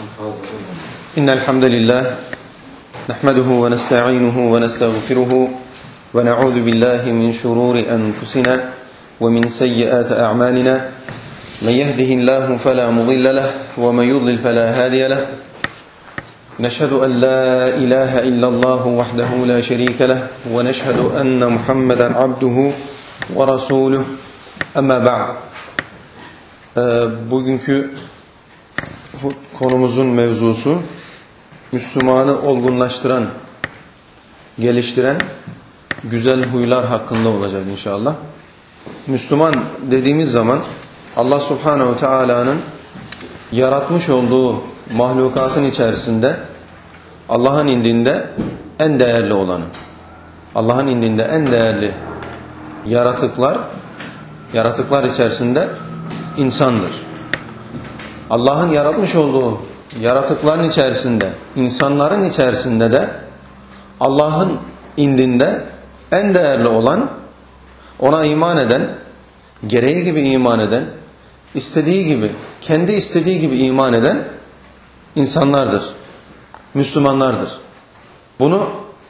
إن الحمد لله نحمده ونستعينه ونستغفره ونعوذ بالله من شرور أنفسنا ومن سيئات أعمالنا من يهده الله فلا مضل له ومن يضلل فلا هادي له نشهد أن لا إله إلا الله وحده لا شريك له ونشهد أن محمدا عبده ورسوله أما بعد. Bugünkü konumuzun mevzusu Müslümanı olgunlaştıran, geliştiren güzel huylar hakkında olacak inşallah. Müslüman dediğimiz zaman Allah Subhanahu Teala'nın yaratmış olduğu mahlukatın içerisinde Allah'ın indinde en değerli olanı, Allah'ın indinde en değerli yaratıklar içerisinde insandır. Allah'ın yaratmış olduğu yaratıkların içerisinde, insanların içerisinde de Allah'ın indinde en değerli olan, ona iman eden, gereği gibi iman eden, istediği gibi, kendi istediği gibi iman eden insanlardır, Müslümanlardır. Bunu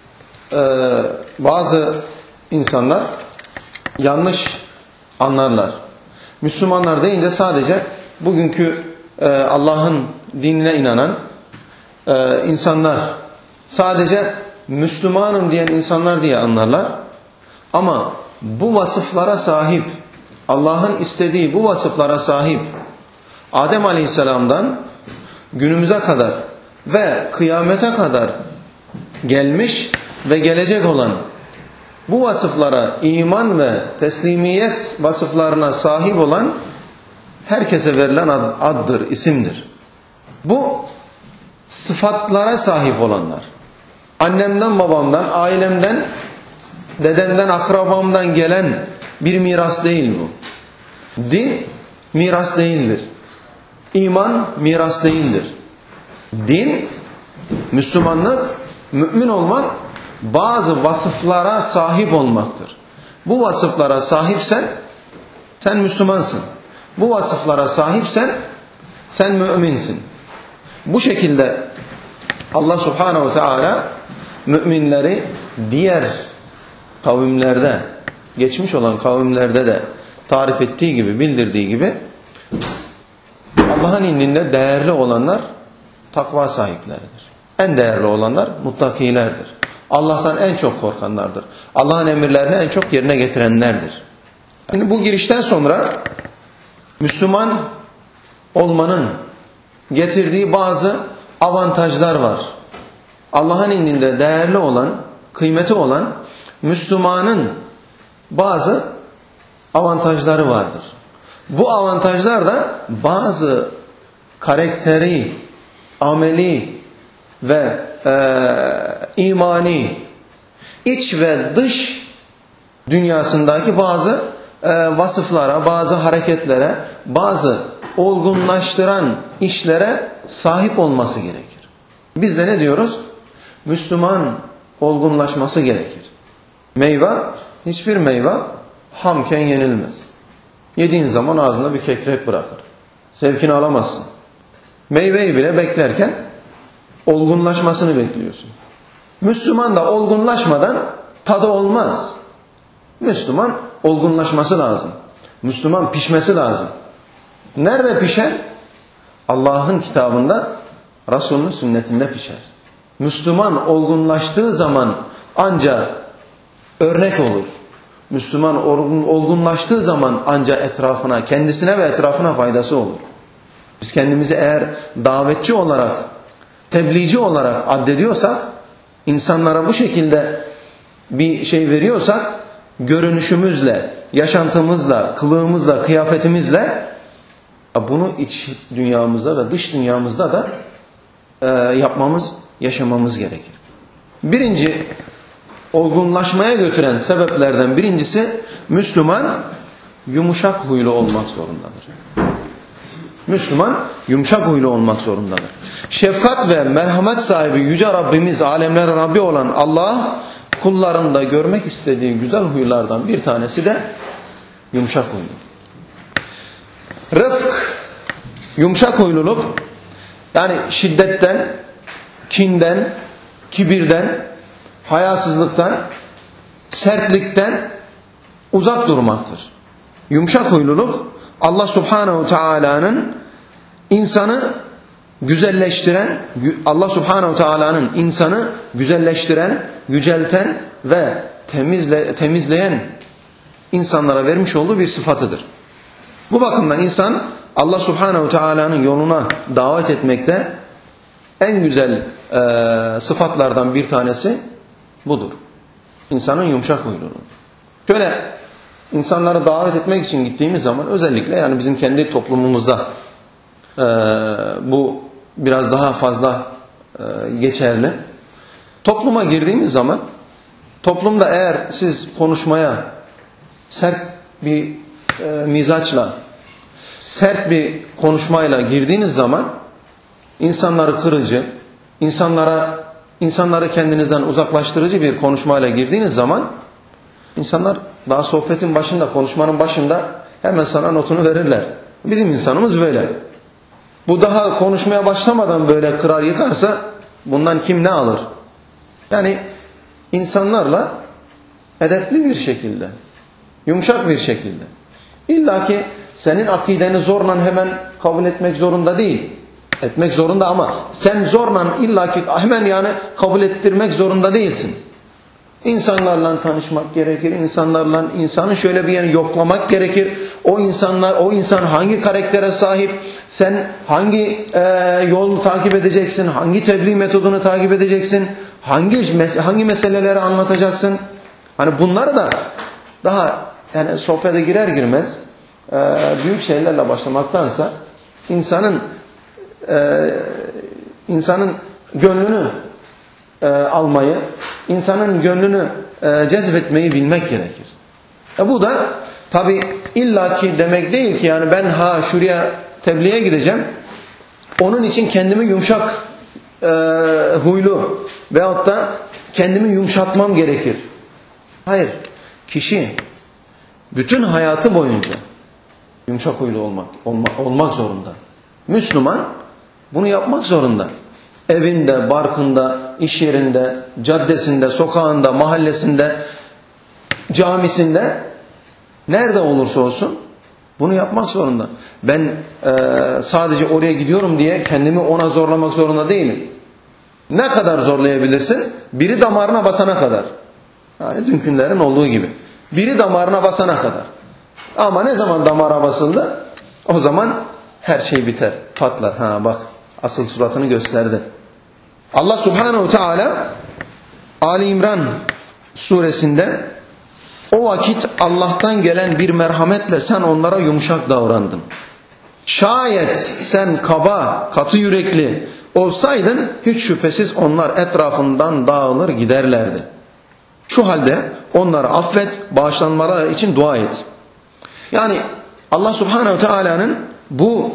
bazı insanlar yanlış anlarlar. Müslümanlar deyince sadece bugünkü Allah'ın dinine inanan insanlar, sadece Müslümanım diyen insanlar diye anlarlar. Ama bu vasıflara sahip, Allah'ın istediği bu vasıflara sahip Adem Aleyhisselam'dan günümüze kadar ve kıyamete kadar gelmiş ve gelecek olan bu vasıflara iman ve teslimiyet vasıflarına sahip olan herkese verilen addır, isimdir. Bu sıfatlara sahip olanlar, annemden, babamdan, ailemden, dedemden, akrabamdan gelen bir miras değil bu. Din miras değildir. İman miras değildir. Din, Müslümanlık, mümin olmak bazı vasıflara sahip olmaktır. Bu vasıflara sahipsen sen Müslümansın. Bu vasıflara sahipsen sen müminsin. Bu şekilde Allah Subhanahu Teala müminleri diğer kavimlerde, geçmiş olan kavimlerde de tarif ettiği gibi, bildirdiği gibi Allah'ın indinde değerli olanlar takva sahipleridir. En değerli olanlar muttakilerdir. Allah'tan en çok korkanlardır. Allah'ın emirlerini en çok yerine getirenlerdir. Şimdi bu girişten sonra Müslüman olmanın getirdiği bazı avantajlar var. Allah'ın indinde değerli olan, kıymeti olan Müslümanın bazı avantajları vardır. Bu avantajlar da bazı karakteri, ameli ve imani, iç ve dış dünyasındaki bazı vasıflara, bazı hareketlere, bazı olgunlaştıran işlere sahip olması gerekir. Biz de ne diyoruz? Müslüman olgunlaşması gerekir. Meyve, hiçbir meyve hamken yenilmez. Yediğin zaman ağzında bir kekrek bırakır. Zevkini alamazsın. Meyveyi bile beklerken olgunlaşmasını bekliyorsun. Müslüman da olgunlaşmadan tadı olmaz. Müslüman olgunlaşması lazım. Müslüman pişmesi lazım. Nerede pişer? Allah'ın kitabında, Resulünün sünnetinde pişer. Müslüman olgunlaştığı zaman ancak örnek olur. Müslüman olgunlaştığı zaman ancak etrafına, kendisine ve etrafına faydası olur. Biz kendimizi eğer davetçi olarak, tebliğci olarak addediyorsak, insanlara bu şekilde bir şey veriyorsak, görünüşümüzle, yaşantımızla, kılığımızla, kıyafetimizle bunu iç dünyamızda ve dış dünyamızda da yaşamamız gerekir. Birinci olgunlaşmaya götüren sebeplerden birincisi Müslüman yumuşak huylu olmak zorundadır. Müslüman yumuşak huylu olmak zorundadır. Şefkat ve merhamet sahibi Yüce Rabbimiz, alemlerin Rabbi olan Allah kullarında görmek istediği güzel huylardan bir tanesi de yumuşak huylu. Rıfk, yumuşak huyluluk Yani şiddetten, kinden, kibirden, hayasızlıktan, sertlikten uzak durmaktır. Yumuşak huyluluk Allah Subhanahu Teala'nın insanı güzelleştiren, Allah Subhanahu Teala'nın insanı güzelleştiren, yücelten ve temizleyen insanlara vermiş olduğu bir sıfatıdır. Bu bakımdan insan Allah Subhanahu Teala'nın yoluna davet etmekte en güzel sıfatlardan bir tanesi budur. İnsanın yumuşak huyluluğu. Şöyle insanları davet etmek için gittiğimiz zaman özellikle yani bizim kendi toplumumuzda bu biraz daha fazla geçerli. Topluma girdiğimiz zaman toplumda eğer siz konuşmaya sert bir mizaçla, sert bir konuşmayla girdiğiniz zaman insanları kırıcı, insanları kendinizden uzaklaştırıcı bir konuşmayla girdiğiniz zaman insanlar daha sohbetin başında, konuşmanın başında hemen sana notunu verirler. Bizim insanımız böyle. Bu daha konuşmaya başlamadan böyle kırar yıkarsa bundan kim ne alır? Yani insanlarla edepli bir şekilde, yumuşak bir şekilde. İlla ki senin akideni zorla hemen kabul etmek zorunda değil. Etmek zorunda ama sen zorla illa ki hemen yani kabul ettirmek zorunda değilsin. İnsanlarla tanışmak gerekir. İnsanın şöyle bir yerini yoklamak gerekir. O insan hangi karaktere sahip? Sen hangi yolu takip edeceksin? Hangi tebliğ metodunu takip edeceksin? Hangi meseleleri anlatacaksın? Hani bunları da daha yani sohbete girer girmez büyük şeylerle başlamaktansa insanın gönlünü almayı, insanın gönlünü cezbetmeyi bilmek gerekir. Bu da tabi illaki demek değil ki yani ben şuraya tebliğe gideceğim. Onun için kendimi yumuşak huylu veyahut da kendimi yumuşatmam gerekir. Hayır. Kişi bütün hayatı boyunca yumuşak huylu olmak zorunda. Müslüman bunu yapmak zorunda. Evinde, barkında, iş yerinde, caddesinde, sokağında, mahallesinde, camisinde, nerede olursa olsun bunu yapmak zorunda. Ben sadece oraya gidiyorum diye kendimi ona zorlamak zorunda değilim. Ne kadar zorlayabilirsin? Biri damarına basana kadar. Yani dünkünlerin olduğu gibi. Biri damarına basana kadar. Ama ne zaman damara basıldı? O zaman her şey biter, patlar. Bak asıl suratını gösterdi. Allah Subhanahu Teala Ali İmran suresinde o vakit Allah'tan gelen bir merhametle sen onlara yumuşak davrandın. Şayet sen kaba, katı yürekli olsaydın hiç şüphesiz onlar etrafından dağılır giderlerdi. Şu halde onları affet, bağışlanmaları için dua et. Yani Allah Subhanahu Teala'nın bu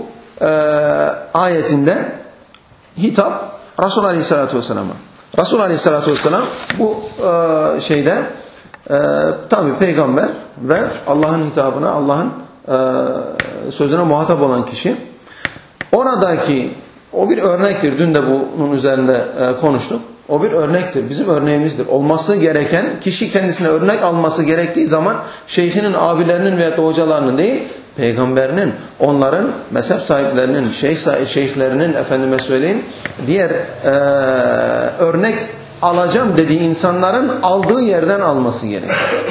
ayetinde hitap Resul Aleyhisselatü Vesselam'a. Resul Aleyhisselatü Vesselam bu şeyde tabi peygamber ve Allah'ın hitabına, Allah'ın sözüne muhatap olan kişi. Oradaki o bir örnektir. Dün de bunun üzerinde konuştuk. O bir örnektir. Bizim örneğimizdir. Olması gereken kişi kendisine örnek alması gerektiği zaman şeyhinin, abilerinin veya hocalarının değil, peygamberinin, onların mezhep sahiplerinin, şeyhlerinin, efendime söyleyin, diğer örnek alacağım dediği insanların aldığı yerden alması gerekir.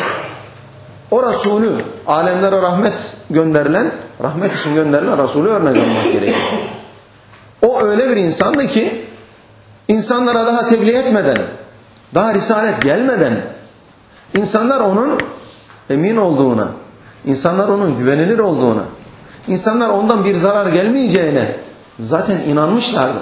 O Resulü, alemlere rahmet için gönderilen Resulü örnek almak gerekir. O öyle bir insandı ki insanlara daha tebliğ etmeden, daha risalet gelmeden insanlar onun emin olduğuna, insanlar onun güvenilir olduğuna, insanlar ondan bir zarar gelmeyeceğine zaten inanmışlardı.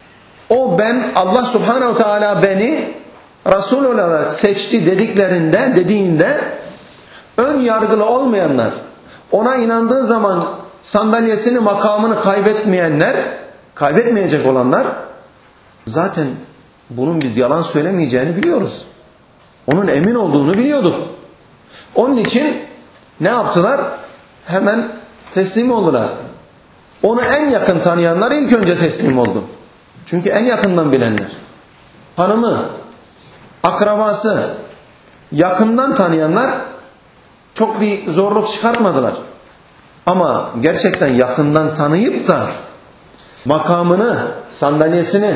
Allah Subhanahu Teala beni Resul olarak seçti dediğinde ön yargılı olmayanlar, ona inandığı zaman sandalyesini, makamını kaybetmeyecek olanlar zaten bunun biz yalan söylemeyeceğini biliyoruz. Onun emin olduğunu biliyorduk. Onun için ne yaptılar? Hemen teslim oldular. Onu en yakın tanıyanlar ilk önce teslim oldu. Çünkü en yakından bilenler. Hanımı, akrabası, yakından tanıyanlar çok bir zorluk çıkartmadılar. Ama gerçekten yakından tanıyıp da makamını, sandalyesini,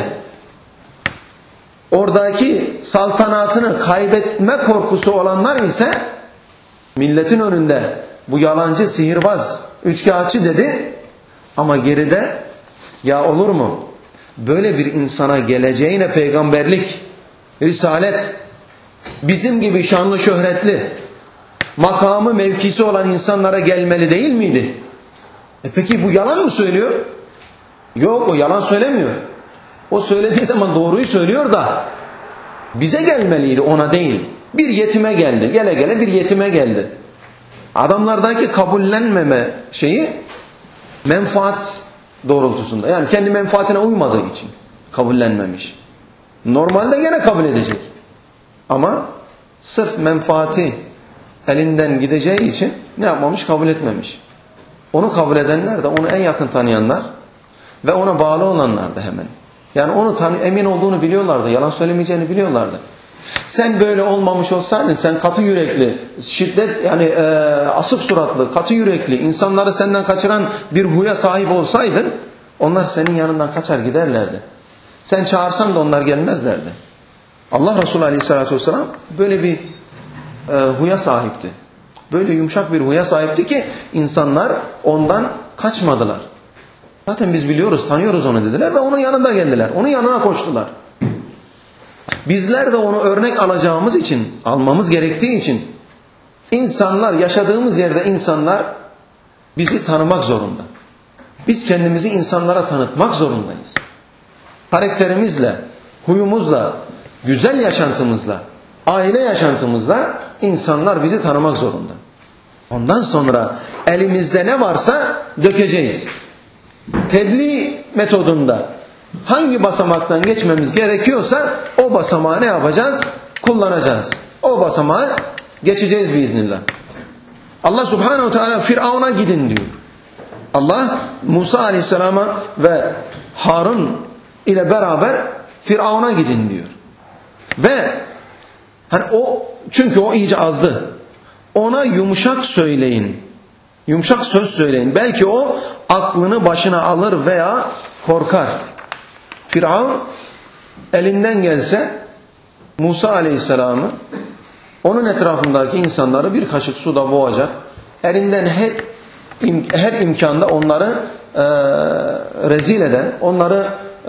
oradaki saltanatını kaybetme korkusu olanlar ise milletin önünde bu yalancı, sihirbaz, üçkağıtçı dedi. Ama geride ya olur mu? Böyle bir insana geleceğine peygamberlik, risalet, bizim gibi şanlı şöhretli, makamı mevkisi olan insanlara gelmeli değil miydi? Peki bu yalan mı söylüyor? Yok, o yalan söylemiyor. O söylediği zaman doğruyu söylüyor da bize gelmeliydi, ona değil. Bir yetime geldi. Gele gele bir yetime geldi. Adamlardaki kabullenmeme şeyi menfaat doğrultusunda. Yani kendi menfaatine uymadığı için kabullenmemiş. Normalde gene kabul edecek. Ama sırf menfaati elinden gideceği için ne yapmamış? Kabul etmemiş. Onu kabul edenler de onu en yakın tanıyanlar ve ona bağlı olanlar da hemen. Yani onu emin olduğunu biliyorlardı. Yalan söylemeyeceğini biliyorlardı. Sen böyle olmamış olsaydın, sen katı yürekli, şiddet yani asık suratlı, katı yürekli, insanları senden kaçıran bir huya sahip olsaydın, onlar senin yanından kaçar giderlerdi. Sen çağırsan da onlar gelmezlerdi. Allah Resulü Aleyhisselatü Vesselam böyle bir huya sahipti. Böyle yumuşak bir huya sahipti ki insanlar ondan kaçmadılar. Zaten biz biliyoruz, tanıyoruz onu dediler ve onun yanında geldiler. Onun yanına koştular. Bizler de onu örnek alacağımız için, almamız gerektiği için insanlar, yaşadığımız yerde insanlar bizi tanımak zorunda. Biz kendimizi insanlara tanıtmak zorundayız. Karakterimizle, huyumuzla, güzel yaşantımızla, aile yaşantımızla insanlar bizi tanımak zorunda. Ondan sonra elimizde ne varsa dökeceğiz. Tebliğ metodunda hangi basamaktan geçmemiz gerekiyorsa o basamağı ne yapacağız? Kullanacağız. O basamağı geçeceğiz biiznillah. Allah Subhanahu Teala Firavun'a gidin diyor. Allah Musa Aleyhisselam'a ve Harun ile beraber Firavun'a gidin diyor. Ve hani çünkü o iyice azdı. Ona yumuşak söyleyin. Yumuşak söz söyleyin. Belki o aklını başına alır veya korkar. Firavun elinden gelse Musa Aleyhisselam'ı, onun etrafındaki insanları bir kaşık suda boğacak. Elinden her imkanda onları rezil eden, onları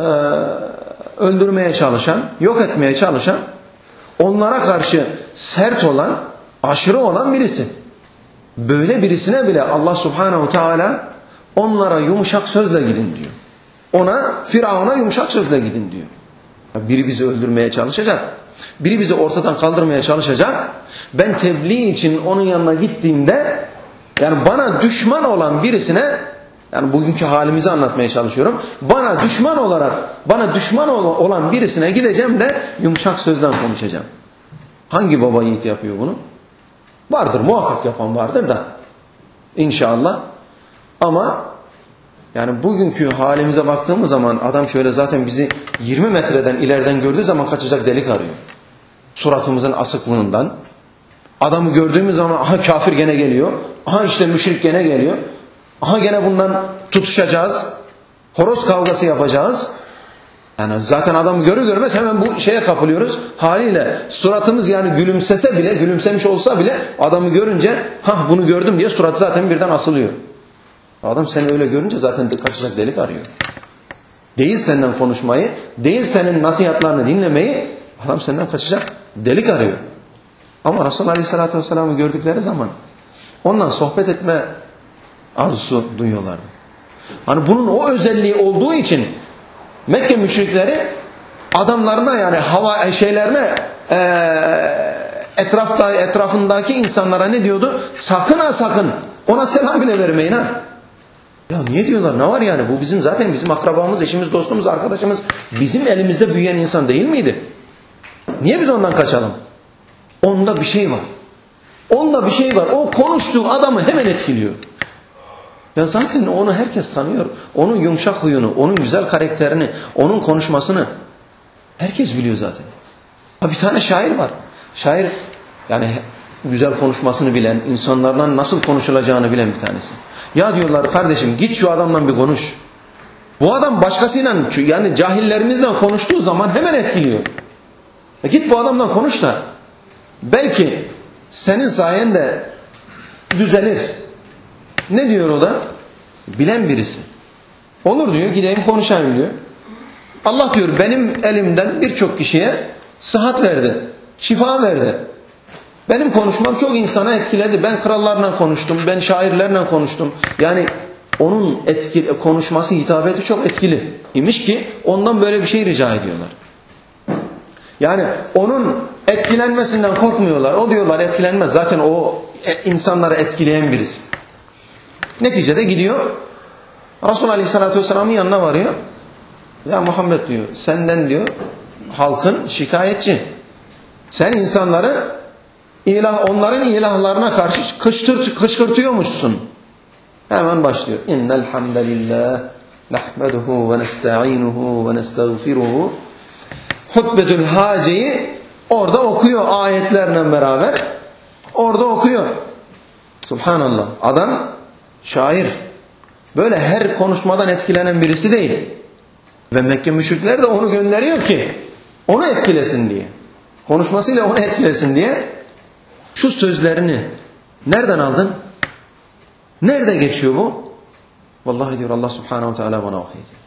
öldürmeye çalışan, yok etmeye çalışan, onlara karşı sert olan, aşırı olan birisi. Böyle birisine bile Allah Subhanahu Teala onlara yumuşak sözle gidin diyor. Firavun'a yumuşak sözle gidin diyor. Biri bizi öldürmeye çalışacak. Biri bizi ortadan kaldırmaya çalışacak. Ben tebliğ için onun yanına gittiğimde yani bana düşman olan birisine, yani bugünkü halimizi anlatmaya çalışıyorum. Bana düşman olan birisine gideceğim de yumuşak sözden konuşacağım. Hangi baba yiğit yapıyor bunu? Vardır, muhakkak yapan vardır da. İnşallah. Ama yani bugünkü halimize baktığımız zaman adam şöyle zaten bizi 20 metreden ileriden gördüğü zaman kaçacak delik arıyor. Suratımızın asıklığından. Adamı gördüğümüz zaman aha kafir gene geliyor. Aha işte müşrik gene geliyor. Aha gene bundan tutuşacağız. Horoz kavgası yapacağız. Yani zaten adamı görür görmez hemen bu şeye kapılıyoruz. Haliyle suratımız yani gülümsese bile, gülümsemiş olsa bile adamı görünce bunu gördüm diye surat zaten birden asılıyor. Adam seni öyle görünce zaten kaçacak delik arıyor. Değil senden konuşmayı, değil senin nasihatlarını dinlemeyi, adam senden kaçacak delik arıyor. Ama Resulullah Aleyhisselatü Vesselam'ı gördükleri zaman onunla sohbet etme arzusu duyuyorlardı. Hani bunun o özelliği olduğu için Mekke müşrikleri adamlarına yani etrafındaki insanlara ne diyordu? Sakın ha sakın ona selam bile vermeyin ha. Ya niye diyorlar? Ne var yani? Bu zaten bizim akrabamız, eşimiz, dostumuz, arkadaşımız, bizim elimizde büyüyen insan değil miydi? Niye biz ondan kaçalım? Onda bir şey var. O konuştuğu adamı hemen etkiliyor. Ya zaten onu herkes tanıyor. Onun yumuşak huyunu, onun güzel karakterini, onun konuşmasını herkes biliyor zaten. Ha, bir tane şair var. Şair yani güzel konuşmasını bilen, insanlarla nasıl konuşulacağını bilen bir tanesi. Ya diyorlar kardeşim git şu adamla bir konuş. Bu adam başkasıyla yani cahillerimizle konuştuğu zaman hemen etkiliyor. Git bu adamla konuş da belki senin sayende düzelir. Ne diyor o da? Bilen birisi. Olur diyor, gideyim konuşayım diyor. Allah diyor benim elimden birçok kişiye sıhhat verdi, şifa verdi. Benim konuşmam çok insana etkiledi. Ben krallarla konuştum, ben şairlerle konuştum. Yani onun konuşması, hitabeti çok etkili imiş ki ondan böyle bir şey rica ediyorlar. Yani onun etkilenmesinden korkmuyorlar. O diyorlar etkilenmez. Zaten o insanları etkileyen birisi. Neticede gidiyor. Resulullah Aleyhisselatü Vesselam'ın yanına varıyor. Ya Muhammed diyor, senden diyor halkın şikayetçi. Sen insanları onların ilahlarına karşı kışkırtıyormuşsun. Hemen başlıyor. İnnel hamdelillah nahmeduhu ve nesta'inuhu ve nestağfiruhu. Hutbetül Hace'yi orada okuyor ayetlerle beraber. Orada okuyor. Subhanallah. Adam şair. Böyle her konuşmadan etkilenen birisi değil. Ve Mekke müşrikler de onu gönderiyor ki onu etkilesin diye. Konuşmasıyla onu etkilesin diye. Şu sözlerini nereden aldın? Nerede geçiyor bu? Vallahi diyor Allah Subhanahu ve Teala bana vahiy ediyor.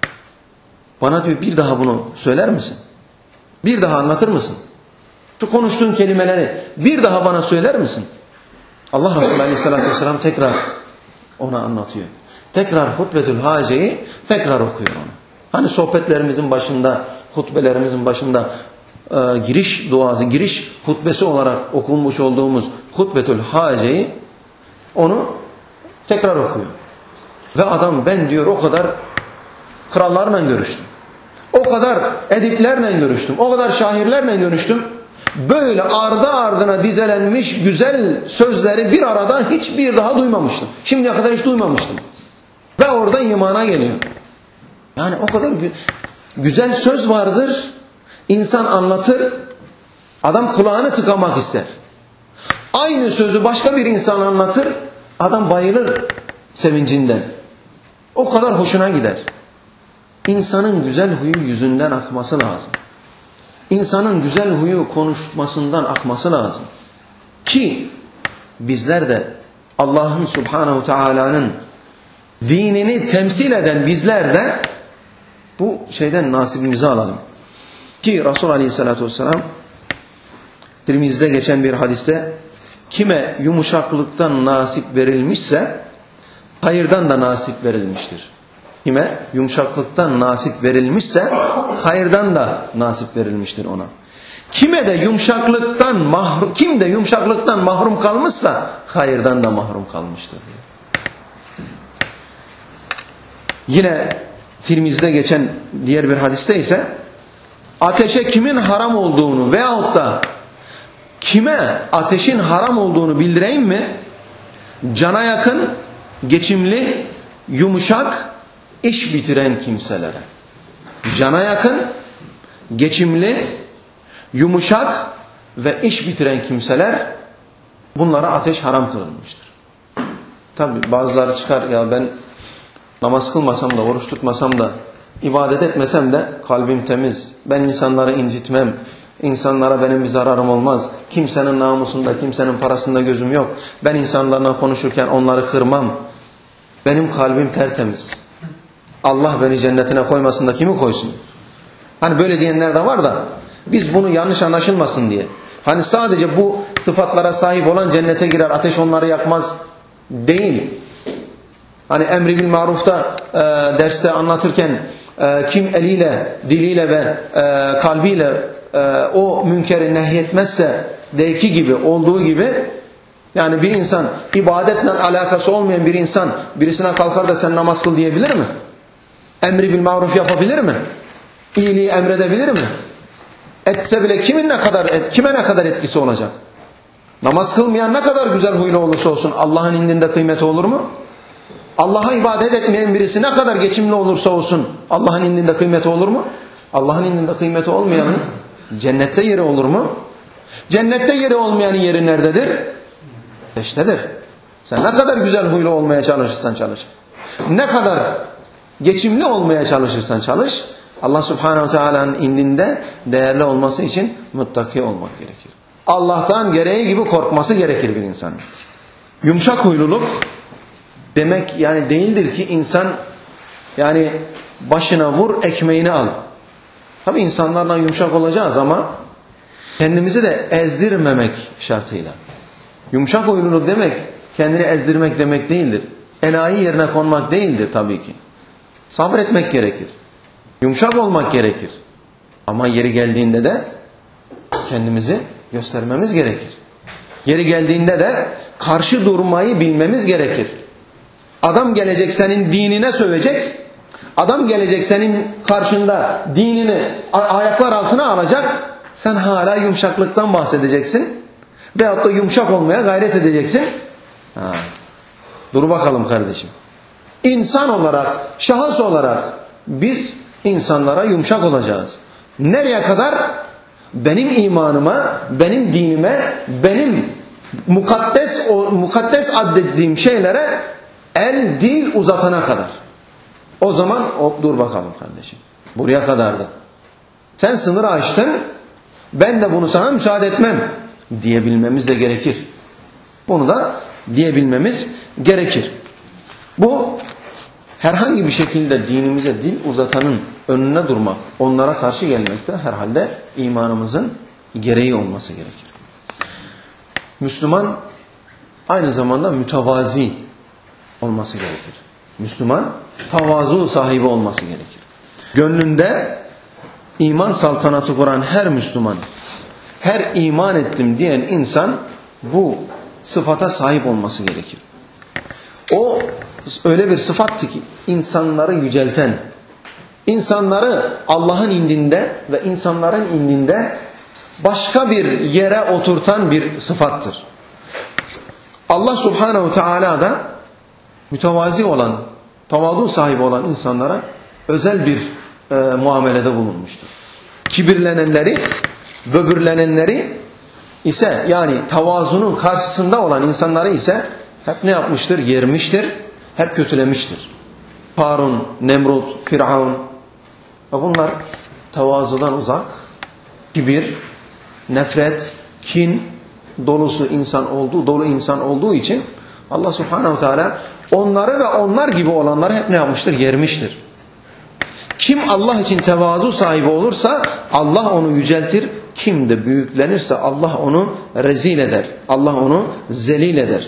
Bana diyor bir daha bunu söyler misin? Bir daha anlatır mısın? Şu konuştuğun kelimeleri bir daha bana söyler misin? Allah Resulü Aleyhisselatü Vesselam tekrar ona anlatıyor. Tekrar Hutbetül Hace'yi tekrar okuyor ona. Hani sohbetlerimizin başında, hutbelerimizin başında giriş duası, giriş hutbesi olarak okunmuş olduğumuz Hutbetül Hace'yi onu tekrar okuyor. Ve adam ben diyor o kadar krallarla görüştüm. O kadar ediplerle görüştüm. O kadar şairlerle görüştüm. Böyle ardı ardına dizelenmiş güzel sözleri bir arada hiçbir daha duymamıştım. Şimdiye kadar hiç duymamıştım. Ve orada imana geliyor. Yani o kadar güzel söz vardır. İnsan anlatır. Adam kulağını tıkamak ister. Aynı sözü başka bir insan anlatır. Adam bayılır sevincinden. O kadar hoşuna gider. İnsanın güzel huyu yüzünden akması lazım. İnsanın güzel huyu konuşmasından akması lazım. Ki bizler de Allah'ın Subhanahu Teala'nın dinini temsil eden bizler de bu şeyden nasibimizi alalım. Ki Resulullah Aleyhisselatü Vesselam Tirmizi'de geçen bir hadiste kime yumuşaklıktan nasip verilmişse hayırdan da nasip verilmiştir. Kime yumuşaklıktan nasip verilmişse hayırdan da nasip verilmiştir ona. Kim de yumuşaklıktan mahrum kalmışsa hayırdan da mahrum kalmıştır diyor. Yine Tirmizi'de geçen diğer bir hadiste ise ateşe kimin haram olduğunu veyahut da kime ateşin haram olduğunu bildireyim mi? Cana yakın, geçimli, yumuşak, iş bitiren kimselere. Cana yakın, geçimli, yumuşak ve iş bitiren kimseler, bunlara ateş haram kılınmıştır. Tabi bazıları çıkar ya ben namaz kılmasam da, oruç tutmasam da, ibadet etmesem de kalbim temiz. Ben insanları incitmem. İnsanlara benim bir zararım olmaz. Kimsenin namusunda, kimsenin parasında gözüm yok. Ben insanlarla konuşurken onları kırmam. Benim kalbim tertemiz. Allah beni cennetine koymasın da kimi koysun? Hani böyle diyenler de var da biz bunu yanlış anlaşılmasın diye. Hani sadece bu sıfatlara sahip olan cennete girer, ateş onları yakmaz değil. Hani emri bil marufta derste anlatırken kim eliyle, diliyle ve kalbiyle o münkeri nehyetmezse deki gibi olduğu gibi yani bir insan ibadetle alakası olmayan bir insan birisine kalkar da sen namaz kıl diyebilir mi? Emri bil maruf yapabilir mi? İyiliği emredebilir mi? Etse bile kime ne kadar etkisi olacak? Namaz kılmayan ne kadar güzel huylu olursa olsun Allah'ın indinde kıymeti olur mu? Allah'a ibadet etmeyen birisi ne kadar geçimli olursa olsun Allah'ın indinde kıymeti olur mu? Allah'ın indinde kıymeti olmayanın cennette yeri olur mu? Cennette yeri olmayanın yeri nerededir? Ateştedir. Sen ne kadar güzel huylu olmaya çalışırsan çalış. Ne kadar geçimli olmaya çalışırsan çalış. Allah Subhanahu Teala'nın indinde değerli olması için muttaki olmak gerekir. Allah'tan gereği gibi korkması gerekir bir insanın. Yumuşak huyluluk demek yani değildir ki insan yani başına vur ekmeğini al. Tabi insanlarla yumuşak olacağız ama kendimizi de ezdirmemek şartıyla. Yumuşak huyluluk demek kendini ezdirmek demek değildir. Enayi yerine konmak değildir tabii ki. Sabretmek gerekir. Yumuşak olmak gerekir. Ama yeri geldiğinde de kendimizi göstermemiz gerekir. Yeri geldiğinde de karşı durmayı bilmemiz gerekir. Adam gelecek senin dinine sövecek. Adam gelecek senin karşında dinini ayaklar altına alacak. Sen hala yumuşaklıktan bahsedeceksin. Veyahut da yumuşak olmaya gayret edeceksin. Dur bakalım kardeşim. İnsan olarak, şahıs olarak biz insanlara yumuşak olacağız. Nereye kadar? Benim imanıma, benim dinime, benim mukaddes addettiğim şeylere el dil uzatana kadar. O zaman dur bakalım kardeşim. Buraya kadardı. Sen sınırı aştın. Ben de bunu sana müsaade etmem diyebilmemiz de gerekir. Bunu da diyebilmemiz gerekir. Bu herhangi bir şekilde dinimize dil uzatanın önüne durmak, onlara karşı gelmek de herhalde imanımızın gereği olması gerekir. Müslüman aynı zamanda mütevazi olması gerekir. Müslüman tavazu sahibi olması gerekir. Gönlünde iman saltanatı kuran her Müslüman, her iman ettim diyen insan bu sıfata sahip olması gerekir. O öyle bir sıfattı ki insanları yücelten, insanları Allah'ın indinde ve insanların indinde başka bir yere oturtan bir sıfattır. Allah Subhanahu Teala da mütevazi olan, tavadu sahibi olan insanlara özel bir muamelede bulunmuştur. Kibirlenenleri, böbürlenenleri ise yani tavazunun karşısında olan insanları ise hep ne yapmıştır? Yermiştir, hep kötülemiştir. Karun, Nemrut, Firavun ve bunlar tavazudan uzak, kibir, nefret, kin dolu insan olduğu için Allah Subhanahu Teala onları ve onlar gibi olanları hep ne yapmıştır? Yermiştir. Kim Allah için tevazu sahibi olursa Allah onu yüceltir. Kim de büyüklenirse Allah onu rezil eder. Allah onu zelil eder.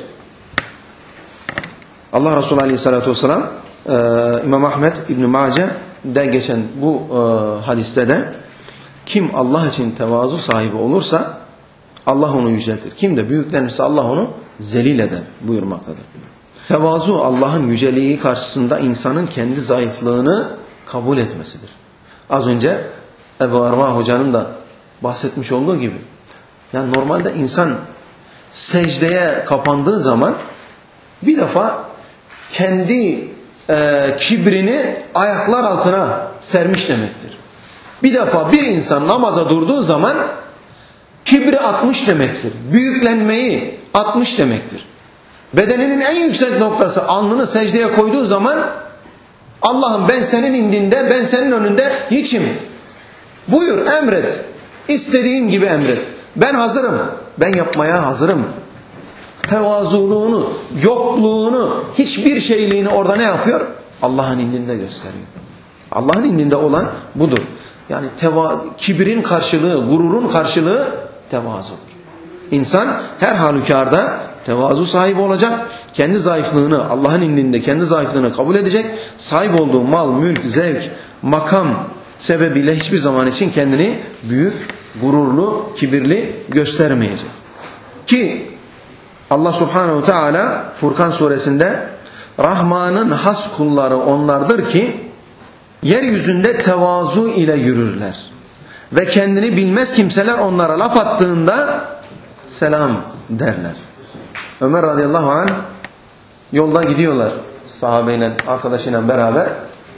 Allah Resulü Aleyhisselatü Vesselam İmam Ahmed İbn-i Mace'de geçen bu hadiste de kim Allah için tevazu sahibi olursa Allah onu yüceltir. Kim de büyüklenirse Allah onu zelil eder buyurmaktadır. Tevazu Allah'ın yüceliği karşısında insanın kendi zayıflığını kabul etmesidir. Az önce Ebu Arva hocanın da bahsetmiş olduğu gibi yani normalde insan secdeye kapandığı zaman bir defa kendi kibrini ayaklar altına sermiş demektir. Bir defa bir insan namaza durduğu zaman kibri atmış demektir. Büyüklenmeyi atmış demektir. Bedeninin en yüksek noktası alnını secdeye koyduğu zaman Allah'ım ben senin indinde, ben senin önünde hiçim. Buyur emret. İstediğin gibi emret. Ben hazırım. Ben yapmaya hazırım. Tevazuluğunu, yokluğunu, hiçbir şeyliğini orada ne yapıyor? Allah'ın indinde gösteriyor. Allah'ın indinde olan budur. Yani kibrin karşılığı, gururun karşılığı tevazudur. İnsan her halükarda tevazu sahibi olacak. Kendi zayıflığını, Allah'ın indinde kendi zayıflığını kabul edecek. Sahip olduğu mal, mülk, zevk, makam sebebiyle hiçbir zaman için kendini büyük, gururlu, kibirli göstermeyecek. Ki Allah Subhanahu Teala Furkan suresinde Rahman'ın has kulları onlardır ki yeryüzünde tevazu ile yürürler. Ve kendini bilmez kimseler onlara laf attığında selam derler. Ömer radıyallahu anh yolda gidiyorlar. sahabeyle, arkadaşıyla beraber.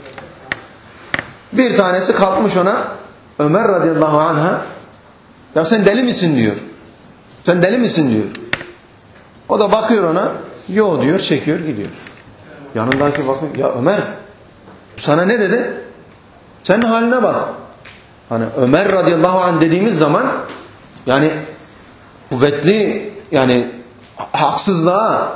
Bir tanesi kalkmış ona, Ömer radıyallahu anh'a, ya sen deli misin diyor. Sen deli misin diyor. O da bakıyor ona, yo diyor, çekiyor gidiyor. Yanındaki bakıyor, ya Ömer sana ne dedi? Senin haline bak. Hani Ömer radıyallahu anh dediğimiz zaman yani kuvvetli, yani haksızlığa,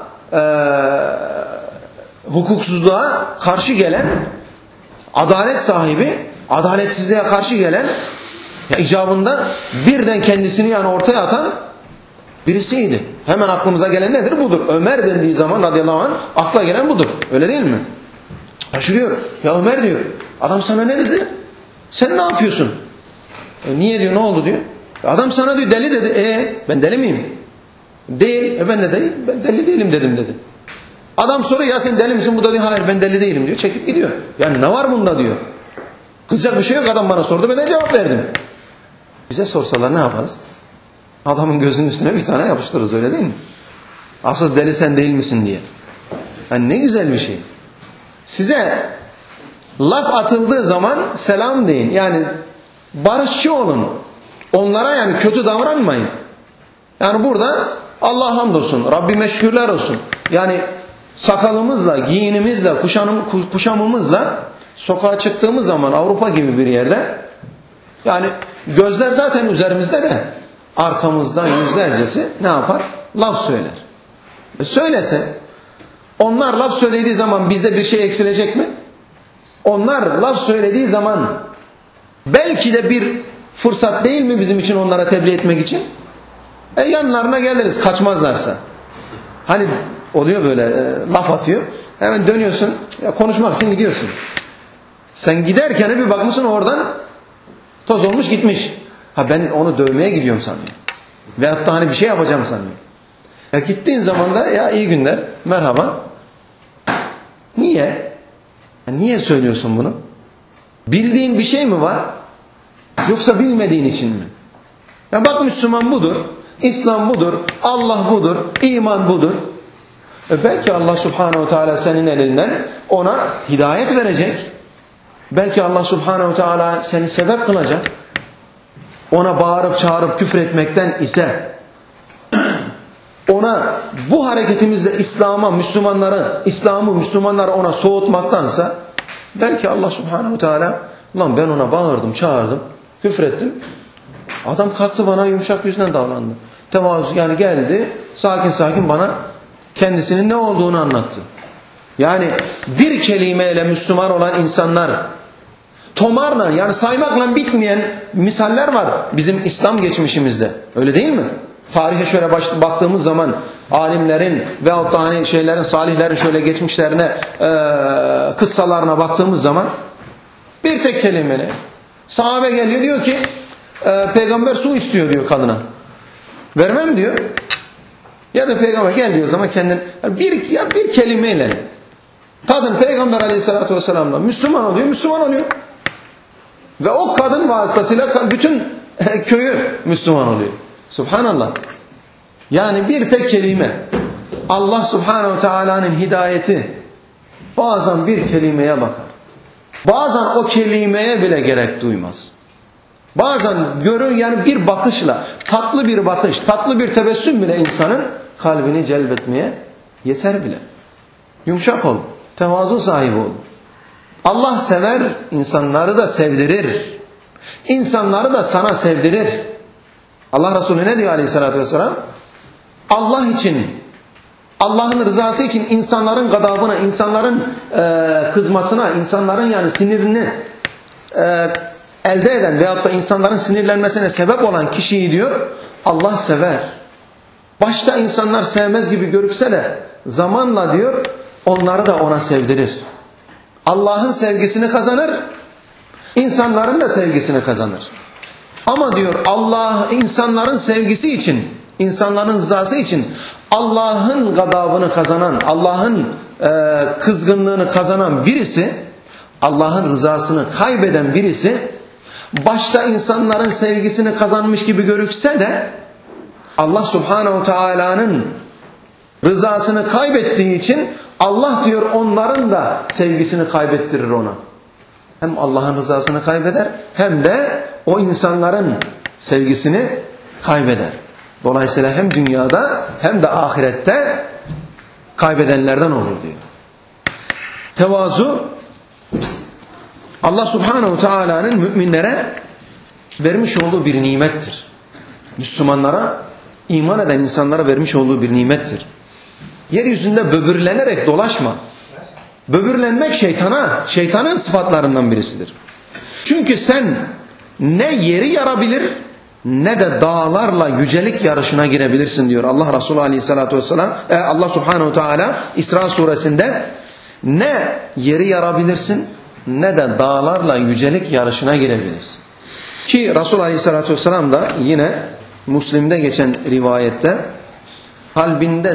hukuksuzluğa karşı gelen, adalet sahibi, adaletsizliğe karşı gelen, ya icabında birden kendisini yani ortaya atan birisiydi. Hemen aklımıza gelen nedir? Budur. Ömer dendiği zaman radıyallahu anh akla gelen budur. Öyle değil mi? Şaşırıyor. Ya Ömer diyor. Adam sana ne dedi? Sen ne yapıyorsun? Niye diyor, ne oldu diyor. Adam sana diyor deli dedi. Ben deli miyim? Değil. Ben de değil. Ben deli değilim dedim dedi. Adam soruyor, ya sen deli misin? Bu da diyor hayır ben deli değilim diyor. Çekip gidiyor. Yani ne var bunda diyor. Kızacak bir şey yok, adam bana sordu, ben de cevap verdim. Bize sorsalar ne yaparız? Adamın gözünün üstüne bir tane yapıştırırız, öyle değil mi? Asıl deli sen değil misin diye. Yani ne güzel bir şey. Size laf atıldığı zaman selam deyin. Yani barışçı olun. Onlara yani kötü davranmayın. Yani burada Allah'a hamdolsun, Rabbime şükürler olsun. Yani sakalımızla, giyinimizle, kuşamımızla sokağa çıktığımız zaman Avrupa gibi bir yerde yani gözler zaten üzerimizde de arkamızdan yüzlercesi ne yapar? Laf söyler. Söylese onlar laf söylediği zaman bizde bir şey eksilecek mi? Onlar laf söylediği zaman belki de bir fırsat değil mi bizim için onlara tebliğ etmek için? Yanlarına geliriz kaçmazlarsa. Hani oluyor böyle laf atıyor. Hemen dönüyorsun, ya konuşmak için gidiyorsun. Sen giderken bir bakmışsın oradan toz olmuş gitmiş. Ha ben onu dövmeye gidiyorum sanıyorum. Veyahut da hani bir şey yapacağım sanıyorum. Ya gittiğin zaman da ya iyi günler, merhaba. Niye? Ya niye söylüyorsun bunu? Bildiğin bir şey mi var? Yoksa bilmediğin için mi? Ya bak Müslüman budur, İslam budur, Allah budur, iman budur. Belki Allah Subhanahu Teala senin elinden ona hidayet verecek. Belki Allah Subhanahu Teala seni sebep kılacak. Ona bağırıp çağırıp küfür etmekten ise ona bu hareketimizle İslam'ı Müslümanları ona soğutmaktansa belki Allah Subhanahu Teala lan ben ona bağırdım, çağırdım, küfür ettim. Adam kalktı bana yumuşak yüzle davrandı. Tevazu yani geldi sakin sakin bana kendisinin ne olduğunu anlattı. Yani bir kelimeyle Müslüman olan insanlar tomarla yani saymakla bitmeyen misaller var bizim İslam geçmişimizde. Öyle değil mi? Tarihe şöyle baktığımız zaman alimlerin veyahut da hani salihlerin şöyle geçmişlerine kıssalarına baktığımız zaman bir tek kelimeyle sahabe geliyor diyor ki peygamber su istiyor diyor kadına. Vermem diyor. Ya da peygamber gel diyor zaman kendin bir kelimeyle kadın peygamber aleyhissalatü vesselam'la Müslüman oluyor. Ve o kadın vasıtasıyla bütün köyü Müslüman oluyor. Subhanallah. Yani bir tek kelime. Allah Subhanahu Teala'nın hidayeti bazen bir kelimeye bakar. Bazen o kelimeye bile gerek duymaz. Bazen görür yani bir bakışla, tatlı bir bakış, tatlı bir tebessüm bile insanın kalbini celbetmeye yeter bile. Yumuşak ol, tevazu sahibi ol. Allah sever, insanları da sevdirir. İnsanları da sana sevdirir. Allah Resulü ne diyor aleyhissalatü vesselam? Allah için, Allah'ın rızası için insanların gadabına, insanların kızmasına, insanların yani sinirini elde eden veyahut da insanların sinirlenmesine sebep olan kişiyi diyor Allah sever. Başta insanlar sevmez gibi görükse de zamanla diyor onları da ona sevdirir. Allah'ın sevgisini kazanır, insanların da sevgisini kazanır. Ama diyor Allah insanların sevgisi için, insanların rızası için Allah'ın gadabını kazanan, Allah'ın kızgınlığını kazanan birisi, Allah'ın rızasını kaybeden birisi başta insanların sevgisini kazanmış gibi görükse de Allah Subhanahu Teala'nın rızasını kaybettiği için Allah diyor onların da sevgisini kaybettirir ona. Hem Allah'ın rızasını kaybeder hem de o insanların sevgisini kaybeder. Dolayısıyla hem dünyada hem de ahirette kaybedenlerden olur diyor. Tevazu Allah Subhanahu Teala'nın müminlere vermiş olduğu bir nimettir. Müslümanlara, iman eden insanlara vermiş olduğu bir nimettir. Yeryüzünde böbürlenerek dolaşma. Böbürlenmek şeytanın sıfatlarından birisidir. Çünkü sen ne yeri yarabilir ne de dağlarla yücelik yarışına girebilirsin diyor Allah Resulü Aleyhisselatü Vesselam. Allah Subhanahu Teala İsra suresinde ne yeri yarabilirsin ne de dağlarla yücelik yarışına girebilirsin. Ki Resul Aleyhisselatü Vesselam da yine Müslim'de geçen rivayette kalbinde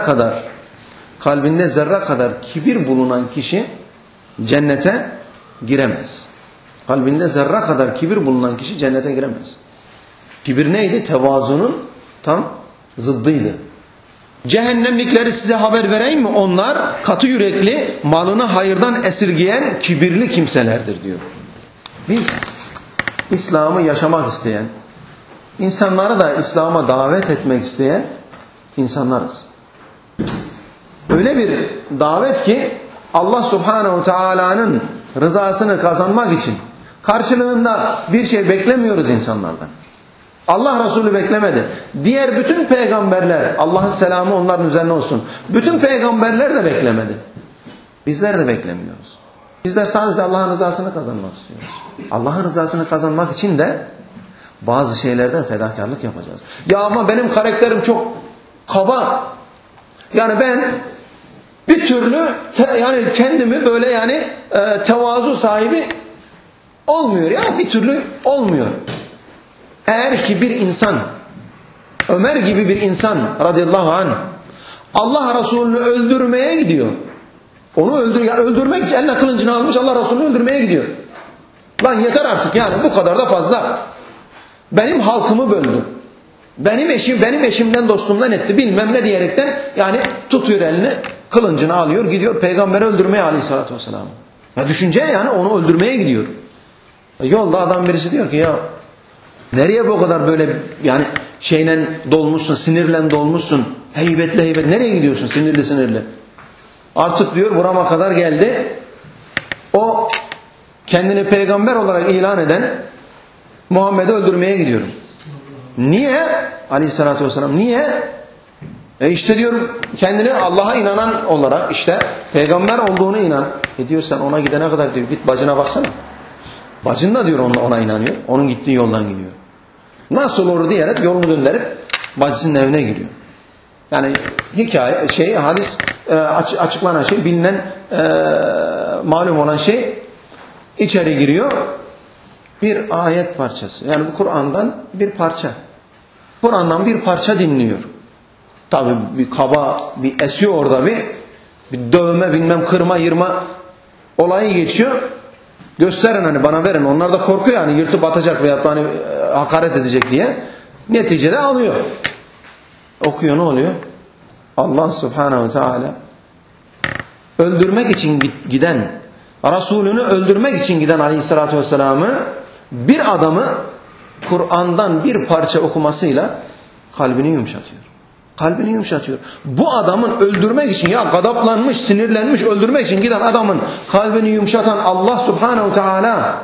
zerre kadar kibir bulunan kişi cennete giremez. Kalbinde zerre kadar kibir bulunan kişi cennete giremez. Kibir neydi? Tevazunun tam zıddıydı. Cehennemlikleri size haber vereyim mi? Onlar katı yürekli, malını hayırdan esirgeyen kibirli kimselerdir diyor. Biz İslam'ı yaşamak isteyen, insanları da İslam'a davet etmek isteyen insanlarız. Öyle bir davet ki Allah Subhanahu Teala'nın rızasını kazanmak için karşılığında bir şey beklemiyoruz insanlardan. Allah Resulü beklemedi. Diğer bütün peygamberler, Allah'ın selamı onların üzerine olsun, bütün peygamberler de beklemedi. Bizler de beklemiyoruz. Bizler sadece Allah'ın rızasını kazanmak istiyoruz. Allah'ın rızasını kazanmak için de bazı şeylerden fedakarlık yapacağız. Ya ama benim karakterim çok kaba. Yani ben bir türlü yani kendimi böyle yani tevazu sahibi olmuyor ya, bir türlü olmuyor. Eğer ki bir insan, Ömer gibi bir insan radıyallahu anh Allah Resulü'nü öldürmeye gidiyor. Onu öldürmek için eline kılıncını almış, Allah Resulü'nü öldürmeye gidiyor. Lan yeter artık yani, bu kadar da fazla. Benim halkımı böldü. Benim eşimden dostumdan etti bilmem ne diyerekten yani tutuyor elini, kılıncını alıyor, gidiyor peygamberi öldürmeye aleyhissalatü vesselam. Ya düşünce yani onu öldürmeye gidiyor. Yolda adam birisi diyor ki ya nereye bu kadar böyle yani şeyle dolmuşsun, sinirle dolmuşsun, heybetle nereye gidiyorsun sinirli. Artık diyor burama kadar geldi. O kendini peygamber olarak ilan eden Muhammed'i öldürmeye gidiyorum. Niye? Aleyhissalatü vesselam niye? İşte diyor kendini Allah'a inanan olarak işte peygamber olduğunu inan. Diyor sen ona gidene kadar diyor git bacına baksana. Bacın da diyor ona inanıyor. Onun gittiği yoldan gidiyor. Nasıl olur diyerek yolunu döndürüp bacısının evine giriyor. Yani hikaye hadis açıklanan şey, bilinen malum olan şey, içeri giriyor. Bir ayet parçası. Yani bu Kur'an'dan bir parça. Kur'an'dan bir parça dinliyor. Tabii bir kaba, bir esiyor orada bir dövme, bilmem kırma, yırma olayı geçiyor. Gösterin hani bana verin. Onlar da korkuyor yani yırtıp atacak veyahut da hani hakaret edecek diye. Neticede alıyor. Okuyor, ne oluyor? Allah Subhanahu Teala öldürmek için giden, Resulünü öldürmek için giden Aleyhisselatü Vesselam'ı bir adamı Kur'an'dan bir parça okumasıyla kalbini yumuşatıyor. Kalbini yumuşatıyor. Bu adamın öldürmek için ya gadaplanmış, sinirlenmiş öldürmek için giden adamın kalbini yumuşatan Allah Subhanahu Teala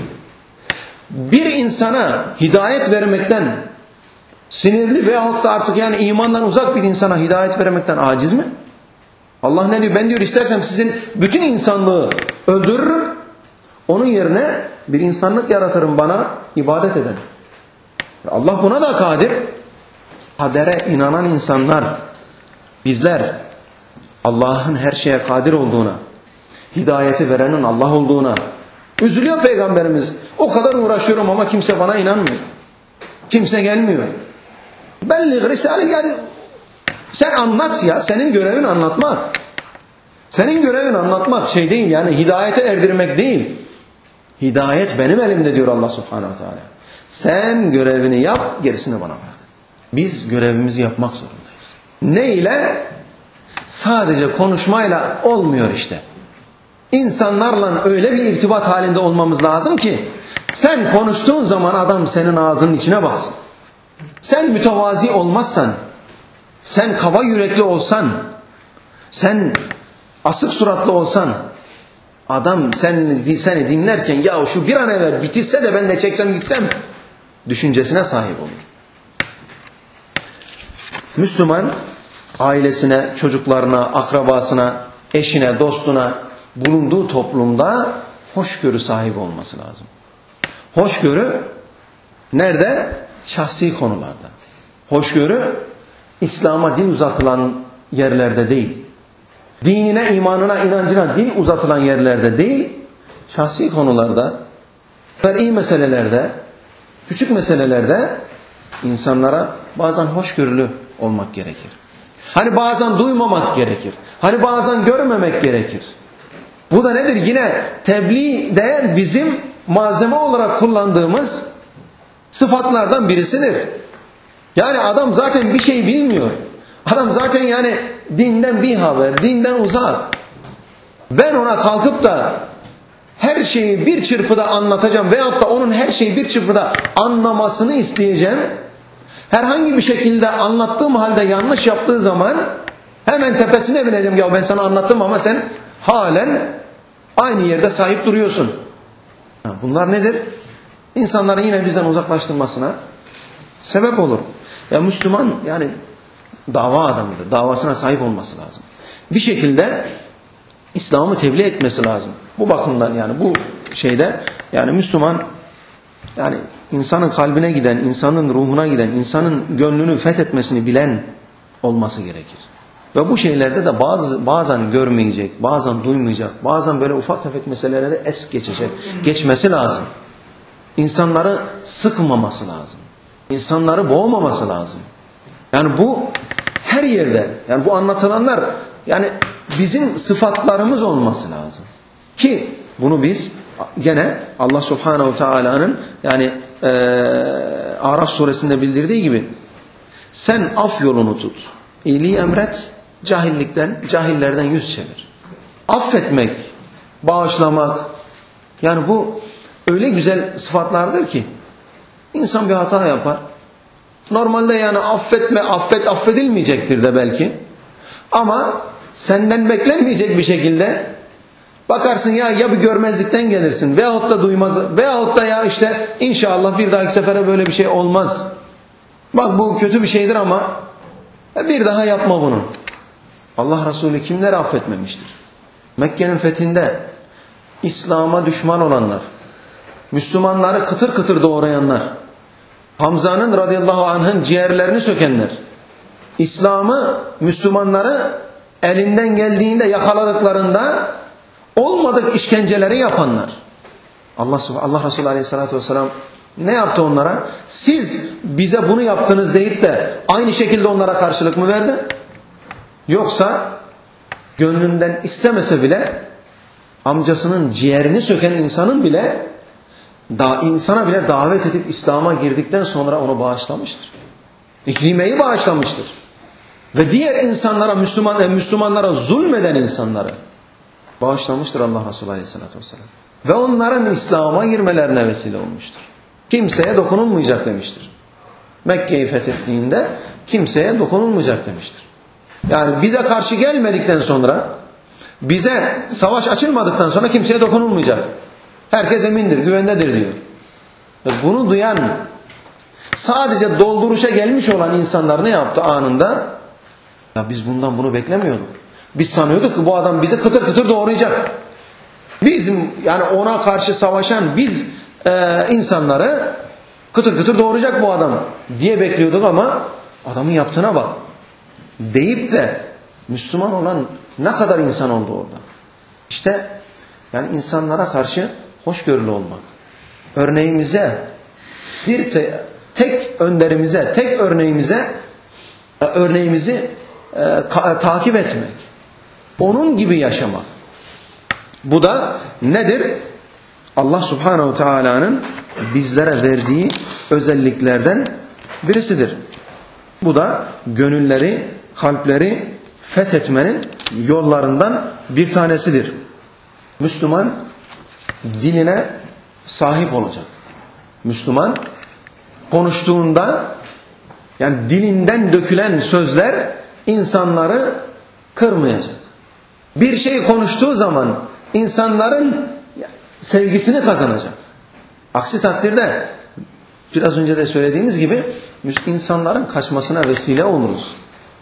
bir insana hidayet vermekten sinirli veyahut da artık yani imandan uzak bir insana hidayet vermekten aciz mi? Allah ne diyor? Ben diyor istersem sizin bütün insanlığı öldürürüm. Onun yerine bir insanlık yaratırım bana ibadet eden. Allah buna da kadir. Kadere inanan insanlar, bizler Allah'ın her şeye kadir olduğuna, hidayeti verenin Allah olduğuna üzülüyor Peygamberimiz. O kadar uğraşıyorum ama kimse bana inanmıyor. Kimse gelmiyor. Belli risale yani sen anlat ya, senin görevin anlatmak. Senin görevin anlatmak şey değil yani hidayete erdirmek değil. Hidayet benim elimde diyor Allah Subhanahu Teala. Sen görevini yap, gerisini bana bırak. Biz görevimizi yapmak zorundayız. Ne ile? Sadece konuşmayla olmuyor işte. İnsanlarla öyle bir irtibat halinde olmamız lazım ki sen konuştuğun zaman adam senin ağzının içine baksın. Sen mütevazi olmazsan, sen kaba yürekli olsan, sen asık suratlı olsan, adam seni dinlerken ya şu bir an evvel bitirse de ben de çeksem gitsem düşüncesine sahip olur. Müslüman ailesine, çocuklarına, akrabasına, eşine, dostuna, bulunduğu toplumda hoşgörü sahibi olması lazım. Hoşgörü nerede? Şahsi konularda. Hoşgörü İslam'a dil uzatılan yerlerde değil. Dinine, imanına, inancına dil uzatılan yerlerde değil. Şahsi konularda, fer'i meselelerde, küçük meselelerde insanlara bazen hoşgörülü olmak gerekir. Hani bazen duymamak gerekir. Hani bazen görmemek gerekir. Bu da nedir? Yine tebliğde bizim malzeme olarak kullandığımız sıfatlardan birisidir. Yani adam zaten bir şey bilmiyor. Adam zaten yani dinden bir haber, dinden uzak. Ben ona kalkıp da her şeyi bir çırpıda anlatacağım veyahut da onun her şeyi bir çırpıda anlamasını isteyeceğim. Herhangi bir şekilde anlattığım halde yanlış yaptığı zaman hemen tepesine bineceğim. Ya ben sana anlattım ama sen halen aynı yerde sahip duruyorsun. Bunlar nedir? İnsanların yine bizden uzaklaştırmasına sebep olur. Ya Müslüman yani dava adamıdır. Davasına sahip olması lazım. Bir şekilde İslam'ı tebliğ etmesi lazım. Bu bakımdan yani bu şeyde yani Müslüman yani insanın kalbine giden, insanın ruhuna giden, insanın gönlünü fethetmesini bilen olması gerekir. Ve bu şeylerde de bazen görmeyecek, bazen duymayacak, bazen böyle ufak tefek meseleleri es geçecek, geçmesi lazım. İnsanları sıkmaması lazım. İnsanları boğmaması lazım. Yani bu her yerde, yani bu anlatılanlar yani bizim sıfatlarımız olması lazım. Ki bunu biz gene Allah Subhanahu Teala'nın yani Araf suresinde bildirdiği gibi sen af yolunu tut, iyiliği emret, cahillerden yüz çevir. Affetmek, bağışlamak yani bu öyle güzel sıfatlardır ki insan bir hata yapar. Normalde yani affedilmeyecektir de belki. Ama senden beklenmeyecek bir şekilde bakarsın ya bir görmezlikten gelirsin veyahut da duymaz veyahut da ya işte inşallah bir dahaki sefere böyle bir şey olmaz. Bak bu kötü bir şeydir ama bir daha yapma bunu. Allah Resulü kimleri affetmemiştir? Mekke'nin fethinde İslam'a düşman olanlar, Müslümanları kıtır kıtır doğrayanlar, Hamza'nın radıyallahu anh'ın ciğerlerini sökenler, İslam'ı, Müslümanları elinden geldiğinde yakaladıklarında olmadık işkenceleri yapanlar. Allah Resulü aleyhissalatü vesselam ne yaptı onlara? Siz bize bunu yaptınız deyip de aynı şekilde onlara karşılık mı verdi? Yoksa gönlünden istemese bile amcasının ciğerini söken insanın bile insana bile davet edip İslam'a girdikten sonra onu bağışlamıştır. İkrime'yi bağışlamıştır. Ve diğer insanlara, Müslümanlara zulmeden insanları bağışlamıştır Allah Resulü Aleyhisselatü Vesselam. Ve onların İslam'a girmelerine vesile olmuştur. Kimseye dokunulmayacak demiştir. Mekke'yi fethettiğinde kimseye dokunulmayacak demiştir. Yani bize karşı gelmedikten sonra, bize savaş açılmadıktan sonra kimseye dokunulmayacak. Herkes emindir, güvendedir diyor. Ve bunu duyan, sadece dolduruşa gelmiş olan insanlar ne yaptı anında? Ya biz bundan bunu beklemiyorduk. Biz sanıyorduk ki bu adam bizi kıtır kıtır doğrayacak. Bizim yani ona karşı savaşan biz insanları kıtır kıtır doğrayacak bu adam diye bekliyorduk ama adamın yaptığına bak. Deyip de Müslüman olan ne kadar insan oldu orada. İşte yani insanlara karşı hoşgörülü olmak. Örneğimize tek önderimize, tek örneğimizi takip etmek. Onun gibi yaşamak. Bu da nedir? Allah Subhanahu Teala'nın bizlere verdiği özelliklerden birisidir. Bu da gönülleri, kalpleri fethetmenin yollarından bir tanesidir. Müslüman diline sahip olacak. Müslüman konuştuğunda, yani dilinden dökülen sözler insanları kırmayacak. Bir şey konuştuğu zaman insanların sevgisini kazanacak. Aksi takdirde biraz önce de söylediğimiz gibi insanların kaçmasına vesile oluruz.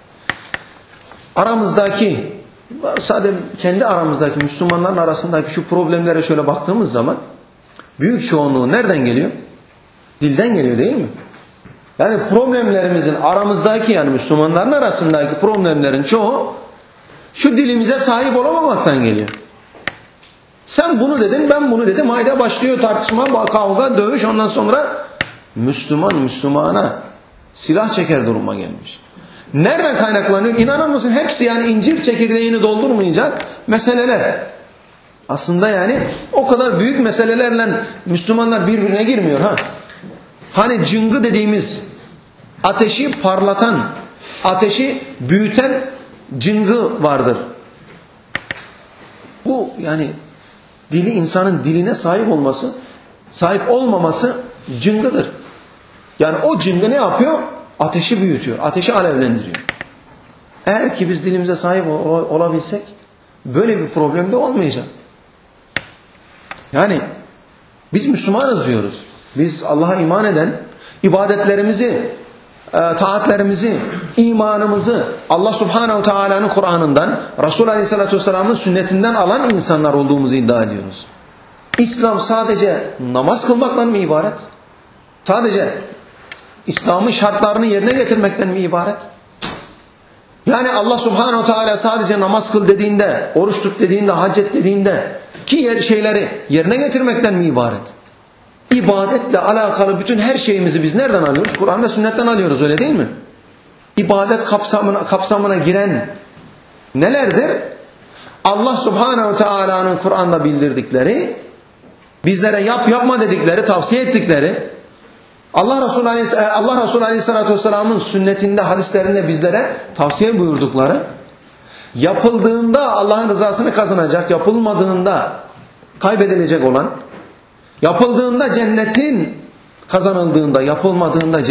Aramızdaki, sadece kendi aramızdaki, Müslümanların arasındaki şu problemlere şöyle baktığımız zaman büyük çoğunluğu nereden geliyor? Dilden geliyor, değil mi? Yani problemlerimizin aramızdaki, yani Müslümanların arasındaki problemlerin çoğu şu dilimize sahip olamamaktan geliyor. Sen bunu dedin, ben bunu dedim. Haydi başlıyor tartışma, kavga, dövüş. Ondan sonra Müslüman Müslümana silah çeker duruma gelmiş. Nereden kaynaklanıyor? İnanır mısın? Hepsi yani incir çekirdeğini doldurmayacak meseleler. Aslında yani o kadar büyük meselelerle Müslümanlar birbirine girmiyor ha. Hani cıngı dediğimiz ateşi parlatan, ateşi büyüten cıngı vardır. Bu yani dili, insanın diline sahip olması, sahip olmaması cıngıdır. Yani o cıngı ne yapıyor? Ateşi büyütüyor, ateşi alevlendiriyor. Eğer ki biz dilimize sahip olabilsek böyle bir problem de olmayacak. Yani biz Müslümanız diyoruz. Biz Allah'a iman eden, ibadetlerimizi, taatlerimizi, imanımızı Allah Subhanahu Teala'nın Kur'an'ından, Resul Aleyhisselatü Vesselam'ın sünnetinden alan insanlar olduğumuzu iddia ediyoruz. İslam sadece namaz kılmaktan mı ibaret? Sadece İslam'ın şartlarını yerine getirmekten mi ibaret? Yani Allah Subhanahu Teala sadece namaz kıl dediğinde, oruç tut dediğinde, hac et dediğinde ki şeyleri yerine getirmekten mi ibaret? İbadetle alakalı bütün her şeyimizi biz nereden alıyoruz? Kur'an ve sünnetten alıyoruz, öyle değil mi? İbadet kapsamına giren nelerdir? Allah Subhanahu Teala'nın Kur'an'da bildirdikleri, bizlere yap yapma dedikleri, tavsiye ettikleri, Allah Resulü Aleyhisselatü Vesselam'ın sünnetinde, hadislerinde bizlere tavsiye buyurdukları, yapıldığında Allah'ın rızasını kazanacak, yapılmadığında kaybedilecek olan, yapıldığında cennetin kazanıldığında, yapılmadığında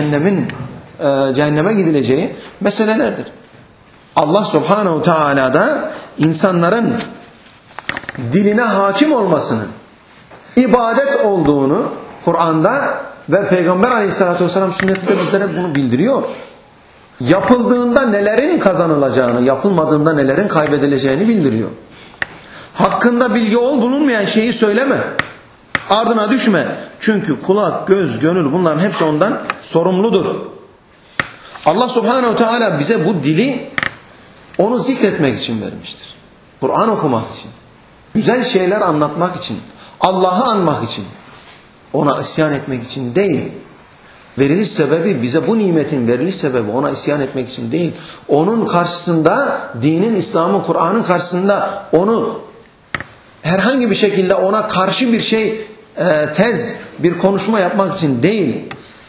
cehenneme gidileceği meselelerdir. Allah Subhanahu Teala da insanların diline hakim olmasının ibadet olduğunu Kur'an'da ve Peygamber Aleyhisselatü Vesselam sünnetinde bizlere bunu bildiriyor. Yapıldığında nelerin kazanılacağını, yapılmadığında nelerin kaybedileceğini bildiriyor. Hakkında bilgi bulunmayan şeyi söyleme. Ardına düşme. Çünkü kulak, göz, gönül, bunların hepsi ondan sorumludur. Allah Subhanahu Teala bize bu dili onu zikretmek için vermiştir. Kur'an okumak için. Güzel şeyler anlatmak için. Allah'ı anmak için. Ona isyan etmek için değil. Veriliş sebebi, bize bu nimetin veriliş sebebi ona isyan etmek için değil. Onun karşısında, dinin, İslam'ın, Kur'an'ın karşısında onu herhangi bir şekilde ona karşı bir şey, bir konuşma yapmak için değil.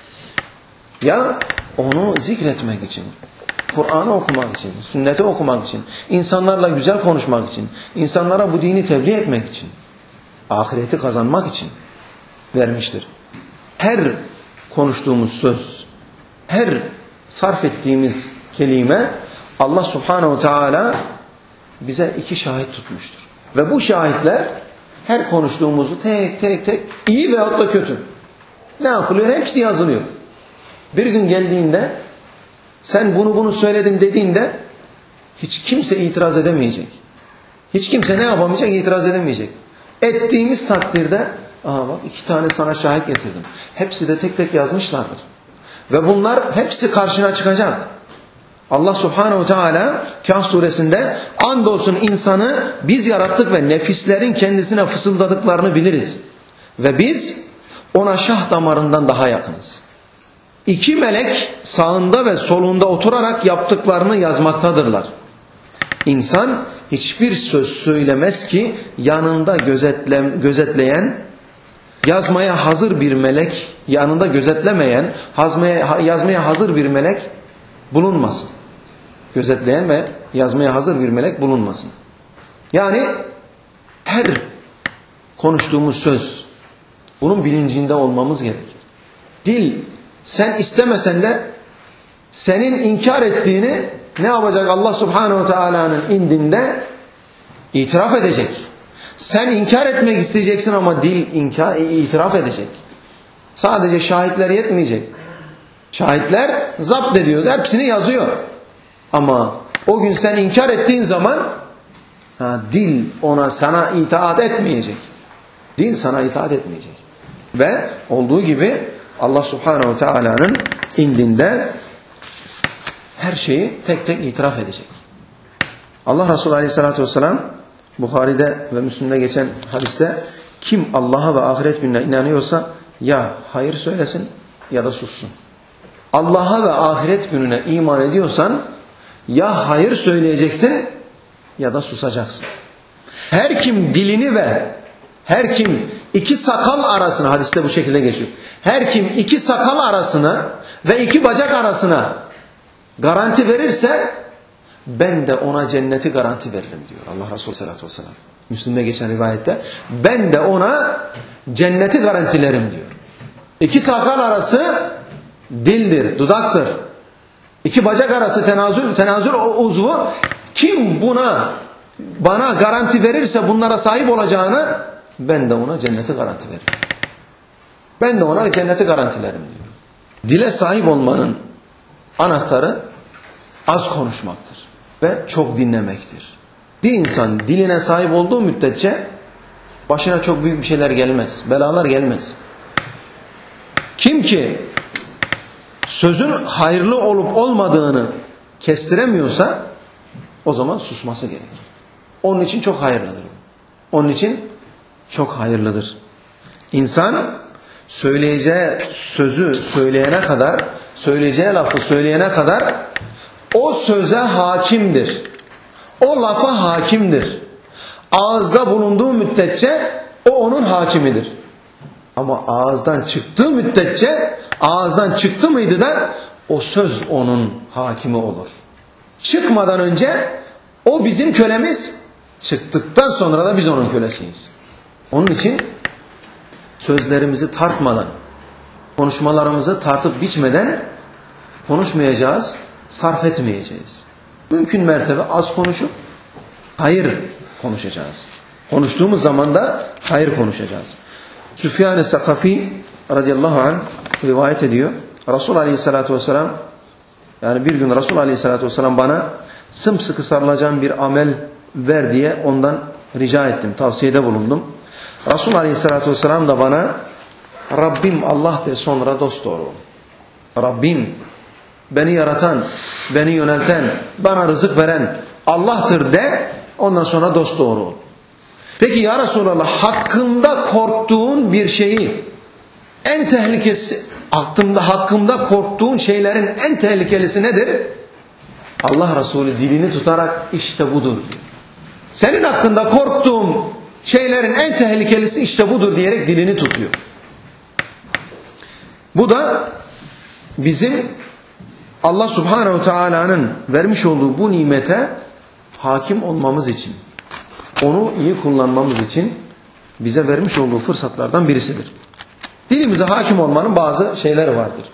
Ya onu zikretmek için, Kur'an'ı okumak için, sünneti okumak için, insanlarla güzel konuşmak için, insanlara bu dini tebliğ etmek için, ahireti kazanmak için vermiştir. Her konuştuğumuz söz, her sarf ettiğimiz kelime Allah Subhanahu Teala bize 2 şahit tutmuştur. Ve bu şahitler her konuştuğumuzu tek tek iyi veyahut da kötü ne yapılıyor? Hepsi yazılıyor. Bir gün geldiğinde sen bunu söyledin dediğinde hiç kimse itiraz edemeyecek. Hiç kimse ne yapamayacak? İtiraz edemeyecek. Ettiğimiz takdirde bak 2 tane sana şahit getirdim. Hepsi de tek tek yazmışlardır. Ve bunlar hepsi karşına çıkacak. Allah Subhanahu Teala Kehf suresinde andolsun insanı biz yarattık ve nefislerin kendisine fısıldadıklarını biliriz. Ve biz ona şah damarından daha yakınız. 2 melek sağında ve solunda oturarak yaptıklarını yazmaktadırlar. İnsan hiçbir söz söylemez ki yanında gözetleyen, yazmaya hazır bir melek, yanında gözetlemeyen, yazmaya hazır bir melek bulunmasın. gözetleyen ve yazmaya hazır bir melek bulunmasın. Yani her konuştuğumuz söz, bunun bilincinde olmamız gerekir. Dil, sen istemesen de senin inkar ettiğini ne yapacak? Allah Subhanahu ve Teala'nın indinde itiraf edecek. Sen inkar etmek isteyeceksin ama dil itiraf edecek. Sadece şahitler yetmeyecek. Şahitler zapt ediyor, hepsini yazıyor. Ama o gün sen inkar ettiğin zaman dil sana itaat etmeyecek. Dil sana itaat etmeyecek. Ve olduğu gibi Allah Subhanahu ve Teala'nın indinde her şeyi tek tek itiraf edecek. Allah Resulü Aleyhisselatü Vesselam Bukhari'de ve Müslim'de geçen hadiste kim Allah'a ve ahiret gününe inanıyorsa ya hayır söylesin ya da sussun. Allah'a ve ahiret gününe iman ediyorsan ya hayır söyleyeceksin ya da susacaksın. Her kim dilini her kim iki sakal arasına, hadiste bu şekilde geçiyor. Her kim iki sakal arasına ve iki bacak arasına garanti verirse ben de ona cenneti garanti veririm diyor Allah Resulü Aleyhisselatü Vesselam. Müslim'de geçen rivayette ben de ona cenneti garantilerim diyor. İki sakal arası dildir, dudaktır. İki bacak arası tenazül uzvu. Kim bana garanti verirse bunlara sahip olacağını ben de ona cenneti garanti veririm. Ben de ona cenneti garantilerim diyor. Dile sahip olmanın anahtarı az konuşmaktır ve çok dinlemektir. Bir insan diline sahip olduğu müddetçe başına çok büyük bir şeyler gelmez, belalar gelmez. Kim ki sözün hayırlı olup olmadığını kestiremiyorsa o zaman susması gerekir. Onun için çok hayırlıdır. Onun için çok hayırlıdır. İnsan söyleyeceği sözü söyleyene kadar, söyleyeceği lafı söyleyene kadar o söze hakimdir. O lafa hakimdir. Ağızda bulunduğu müddetçe o onun hakimidir. Ama ağızdan çıktığı müddetçe, ağızdan çıktı mıydı da o söz onun hakimi olur. Çıkmadan önce o bizim kölemiz, çıktıktan sonra da biz onun kölesiyiz. Onun için sözlerimizi tartmadan, konuşmalarımızı tartıp biçmeden konuşmayacağız, sarf etmeyeceğiz. Mümkün mertebe az konuşup hayır konuşacağız. Konuştuğumuz zaman da hayır konuşacağız. Süfyan-ı Sakafi radıyallahu anh rivayet ediyor. Resul Aleyhisselatü Vesselam, yani bir gün Resul Aleyhisselatü Vesselam bana sımsıkı sarılacağım bir amel ver diye ondan rica ettim, tavsiyede bulundum. Resul Aleyhisselatü Vesselam da bana Rabbim Allah de sonra dosdoğru ol. Rabbim, beni yaratan, beni yönelten, bana rızık veren Allah'tır de, ondan sonra dosdoğru ol. Peki ya Resulallah, hakkında korktuğun bir şeyi, en tehlikesi, hakkında korktuğun şeylerin en tehlikelisi nedir? Allah Resulü dilini tutarak işte budur diyor. Senin hakkında korktuğun şeylerin en tehlikelisi işte budur diyerek dilini tutuyor. Bu da bizim Allah Subhanahu Teala'nın vermiş olduğu bu nimete hakim olmamız için, onu iyi kullanmamız için bize vermiş olduğu fırsatlardan birisidir. Dilimize hakim olmanın bazı şeyleri vardır.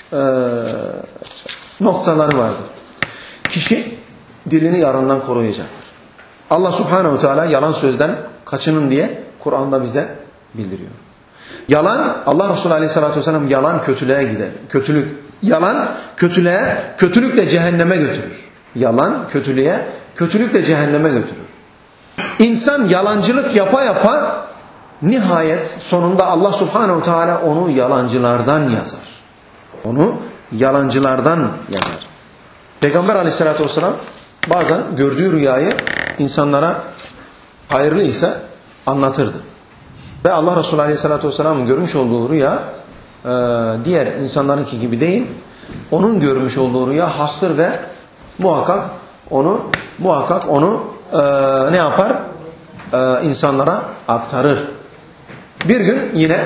Noktaları vardır. Kişi dilini yalandan koruyacaktır. Allah Subhanahu Teala yalan sözden kaçının diye Kur'an'da bize bildiriyor. Yalan, Allah Resulü Aleyhisselatü Vesselam yalan kötülüğe gider. Yalan kötülüğe, kötülük de cehenneme götürür. Yalan kötülüğe, kötülük de cehenneme götürür. İnsan yalancılık yapa yapa nihayet sonunda Allah Subhanahu Teala onu yalancılardan yazar. Onu yalancılardan yazar. Peygamber Aleyhisselatü Vesselam bazen gördüğü rüyayı insanlara hayırlıysa anlatırdı. Ve Allah Resulü Aleyhisselatü Vesselam'ın görmüş olduğu rüya diğer insanlarınki gibi değil. Onun görmüş olduğu rüya hastır ve muhakkak onu ne yapar? İnsanlara aktarır. Bir gün yine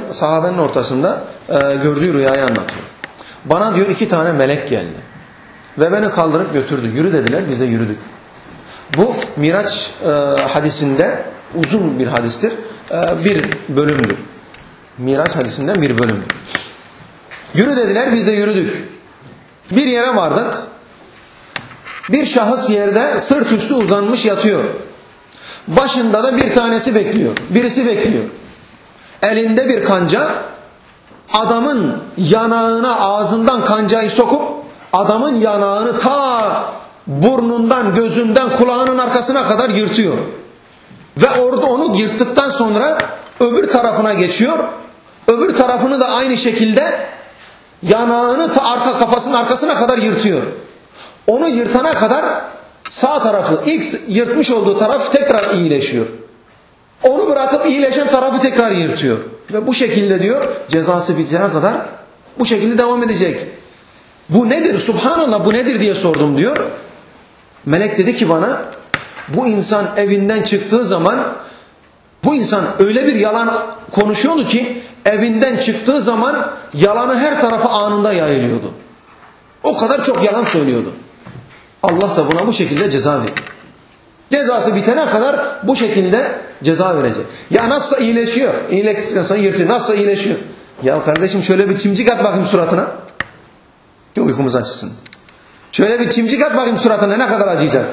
sahabenin ortasında gördüğü rüyayı anlatıyor. Bana diyor 2 tane melek geldi. ve beni kaldırıp götürdü. Yürü dediler, biz de yürüdük. Bu Miraç hadisinde uzun bir hadistir. Bir bölümdür. Miraç hadisinden bir bölümdür. Yürü dediler, biz de yürüdük. Bir yere vardık. Bir şahıs yerde sırt üstü uzanmış yatıyor. Başında da bir tanesi bekliyor. Birisi bekliyor. Elinde bir kanca. Adamın yanağına, ağzından kancayı sokup adamın yanağını ta burnundan, gözünden, kulağının arkasına kadar yırtıyor. Ve orada onu yırttıktan sonra öbür tarafına geçiyor. Öbür tarafını da aynı şekilde yanağını ta arka kafasının arkasına kadar yırtıyor. Onu yırtana kadar sağ tarafı, ilk yırtmış olduğu taraf tekrar iyileşiyor. Onu bırakıp iyileşen tarafı tekrar yırtıyor. Ve bu şekilde diyor, cezası bitene kadar bu şekilde devam edecek. Bu nedir? Subhanallah, bu nedir diye sordum diyor. Melek dedi ki bana, bu insan evinden çıktığı zaman, bu insan öyle bir yalan konuşuyordu ki, evinden çıktığı zaman yalanı her tarafa anında yayılıyordu. O kadar çok yalan söylüyordu. Allah da buna bu şekilde ceza verir. Cezası bitene kadar bu şekilde ceza verecek. Ya nasılsa iyileşiyor. İyileştikten sonra yırtıyor. Nasılsa iyileşiyor. Ya kardeşim şöyle bir çimcik at bakayım suratına. Ki uykumuz açsın. Şöyle bir çimcik at bakayım suratına, ne kadar acıyacak.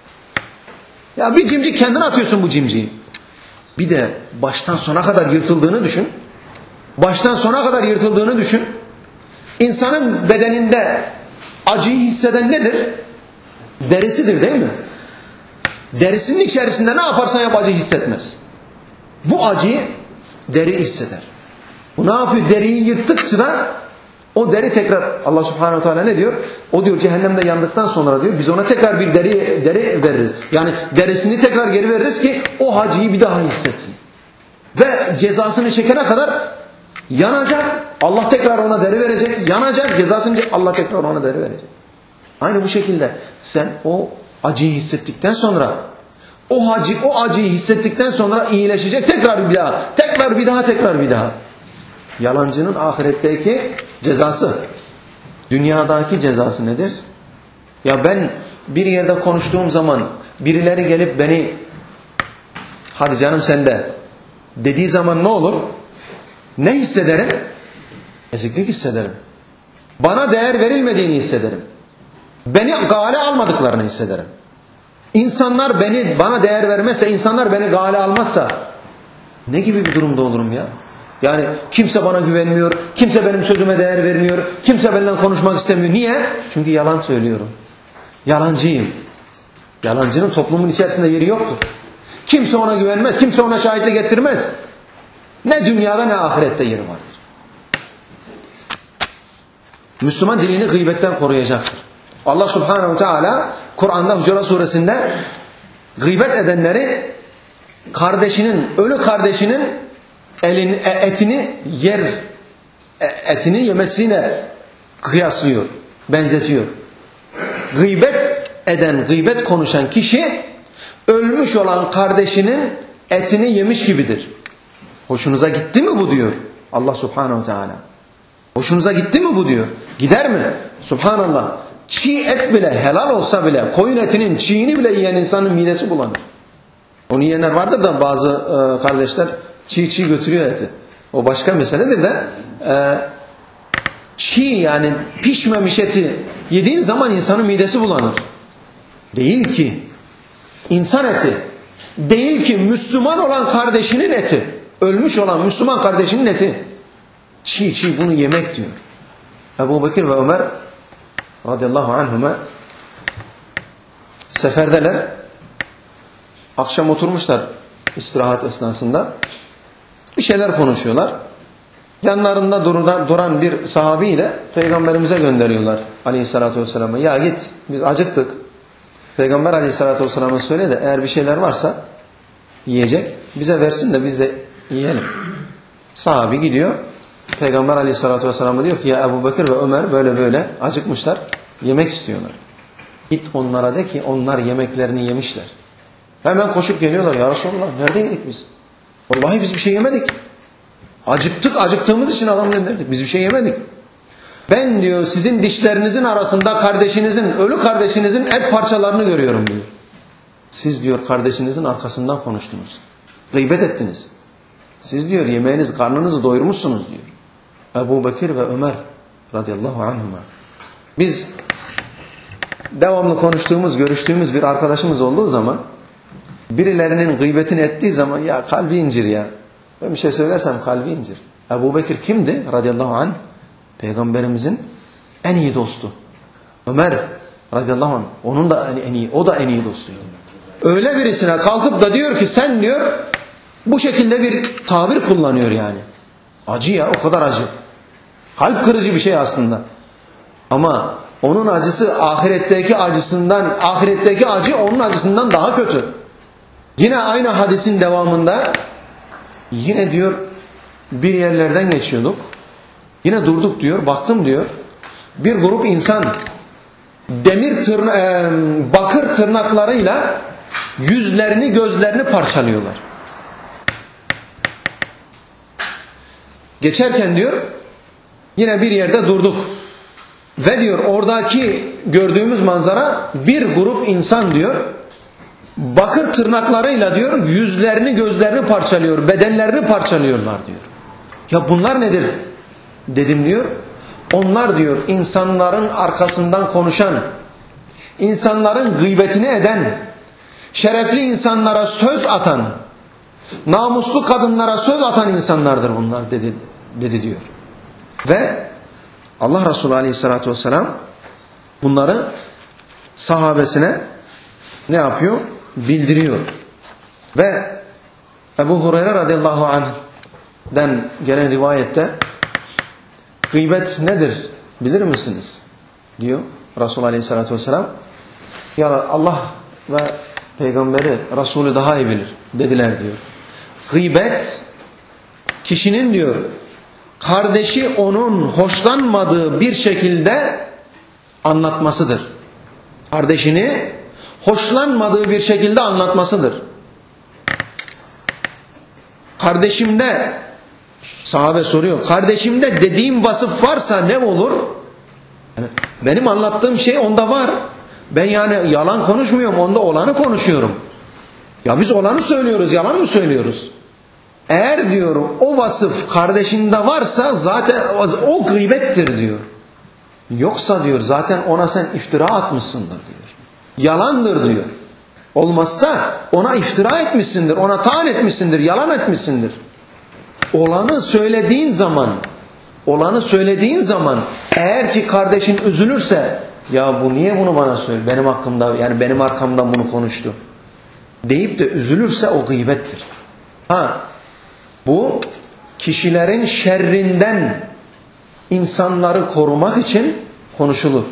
Ya bir cimcik, kendine atıyorsun bu cimciyi. Bir de baştan sona kadar yırtıldığını düşün. Baştan sona kadar yırtıldığını düşün. İnsanın bedeninde acıyı hisseden nedir? Derisidir değil mi? Derisinin içerisinde ne yaparsan yap acı hissetmez. Bu acıyı deri hisseder. Bu ne yapıyor? Deriyi yırttıkça o deri tekrar, Allah Subhanahu ve Teala ne diyor? O diyor cehennemde yandıktan sonra diyor biz ona tekrar bir deri veririz. Yani derisini tekrar geri veririz ki o acıyı bir daha hissetsin. Ve cezasını çekene kadar yanacak. Allah tekrar ona deri verecek. Yanacak. Cezasını Allah tekrar ona deri verecek. Aynı bu şekilde sen o acıyı hissettikten sonra, o acıyı hissettikten sonra iyileşecek, tekrar bir daha, tekrar bir daha. Yalancının ahiretteki cezası, dünyadaki cezası nedir? Ya ben bir yerde konuştuğum zaman birileri gelip beni hadi canım sende dediği zaman ne olur? Ne hissederim? Eziklik hissederim. Bana değer verilmediğini hissederim. Beni gale almadıklarını hissederim. İnsanlar bana değer vermezse, insanlar beni gale almazsa ne gibi bir durumda olurum ya? Yani kimse bana güvenmiyor, kimse benim sözüme değer vermiyor, kimse benimle konuşmak istemiyor. Niye? Çünkü yalan söylüyorum. Yalancıyım. Yalancının toplumun içerisinde yeri yoktur. Kimse ona güvenmez, kimse ona şahitlik ettirmez. Ne dünyada ne ahirette yeri vardır. Müslüman dilini gıybetten koruyacaktır. Allah Subhanahu Teala Kur'an'da Hucurat Suresinde gıybet edenleri ölü kardeşinin etini yemesiyle kıyaslıyor, benzetiyor. Gıybet konuşan kişi ölmüş olan kardeşinin etini yemiş gibidir. Hoşunuza gitti mi bu diyor Allah Subhanahu Teala. Hoşunuza gitti mi bu diyor. Gider mi? Subhanallah. Çiğ et bile, helal olsa bile, koyun etinin çiğini bile yiyen insanın midesi bulanır. Onu yiyenler vardır da bazı kardeşler çiğ götürüyor eti. O başka meseledir de çiğ, yani pişmemiş eti yediğin zaman insanın midesi bulanır. Değil ki insan eti, değil ki Müslüman olan kardeşinin eti, ölmüş olan Müslüman kardeşinin eti. Çiğ bunu yemek diyor. Ebu Bekir ve Ömer radıyallahu anhuma seferdeler. Akşam oturmuşlar istirahat esnasında. Bir şeyler konuşuyorlar. Yanlarında duran bir sahabeyi de Peygamberimize gönderiyorlar aleyhissalatü vesselam'a. Ya git, biz acıktık. Peygamber aleyhissalatü vesselam'a söyle de eğer bir şeyler varsa yiyecek bize versin de biz de yiyelim. Sahabi gidiyor. Peygamber aleyhissalatü vesselam'a diyor ki ya Ebu Bekir ve Ömer böyle acıkmışlar. Yemek istiyorlar. Git onlara de ki onlar yemeklerini yemişler. Hemen koşup geliyorlar. Ya Resulallah nerede yedik biz? Vallahi biz bir şey yemedik. Acıktığımız için adamı gönderdik. Biz bir şey yemedik. Ben diyor sizin dişlerinizin arasında kardeşinizin, ölü kardeşinizin et parçalarını görüyorum diyor. Siz diyor kardeşinizin arkasından konuştunuz. Gıybet ettiniz. Siz diyor yemeğiniz, karnınızı doyurmuşsunuz diyor. Ebu Bekir ve Ömer radıyallahu anhuma. Biz devamlı konuştuğumuz, görüştüğümüz bir arkadaşımız olduğu zaman birilerinin gıybetini ettiği zaman ya kalbi incir ya. Ben bir şey söylersem kalbi incir. Ebu Bekir kimdi radıyallahu anh? Peygamberimizin en iyi dostu. Ömer radıyallahu anh. Onun da en iyi, o da en iyi dostuydu. Öyle birisine kalkıp da diyor ki sen diyor bu şekilde bir tabir kullanıyor yani. Acı ya, o kadar acı. Kalp kırıcı bir şey aslında. Ama onun acısı ahiretteki acı onun acısından daha kötü. Yine aynı hadisin devamında yine diyor bir yerlerden geçiyorduk. Yine durduk diyor, baktım diyor. Bir grup insan bakır tırnaklarıyla yüzlerini, gözlerini parçalıyorlar. Geçerken diyor yine bir yerde durduk. Ve diyor oradaki gördüğümüz manzara bir grup insan diyor bakır tırnaklarıyla diyor yüzlerini, gözlerini parçalıyor, bedenlerini parçalıyorlar diyor. Ya bunlar nedir? Dedim diyor. Onlar diyor insanların arkasından konuşan, insanların gıybetini eden, şerefli insanlara söz atan, namuslu kadınlara söz atan insanlardır bunlar dedi diyor. Ve Allah Resulü Aleyhisselatü Vesselam bunları sahabesine ne yapıyor? Bildiriyor. Ve Ebu Hureyre radıyallahu anh'den gelen rivayette gıybet nedir bilir misiniz? Diyor Resulü Aleyhisselatü Vesselam. Ya Allah ve Peygamberi Resulü daha iyi bilir dediler diyor. Gıybet kişinin diyor kardeşi onun hoşlanmadığı bir şekilde anlatmasıdır. Kardeşini hoşlanmadığı bir şekilde anlatmasıdır. Kardeşimde, sahabe soruyor, kardeşimde dediğim vasıf varsa ne olur? Yani benim anlattığım şey onda var. Ben yani yalan konuşmuyorum, onda olanı konuşuyorum. Ya biz olanı söylüyoruz, yalan mı söylüyoruz? Eğer diyor o vasıf kardeşinde varsa zaten o gıybettir diyor. Yoksa diyor zaten ona sen iftira atmışsındır diyor. Yalandır diyor. Olmazsa ona iftira etmişsindir, ona taan etmişsindir, yalan etmişsindir. Olanı söylediğin zaman eğer ki kardeşin üzülürse ya bu niye bunu bana söylüyor? Benim hakkımda yani benim arkamdan bunu konuştu. Deyip de üzülürse o gıybettir. Bu kişilerin şerrinden insanları korumak için konuşulur.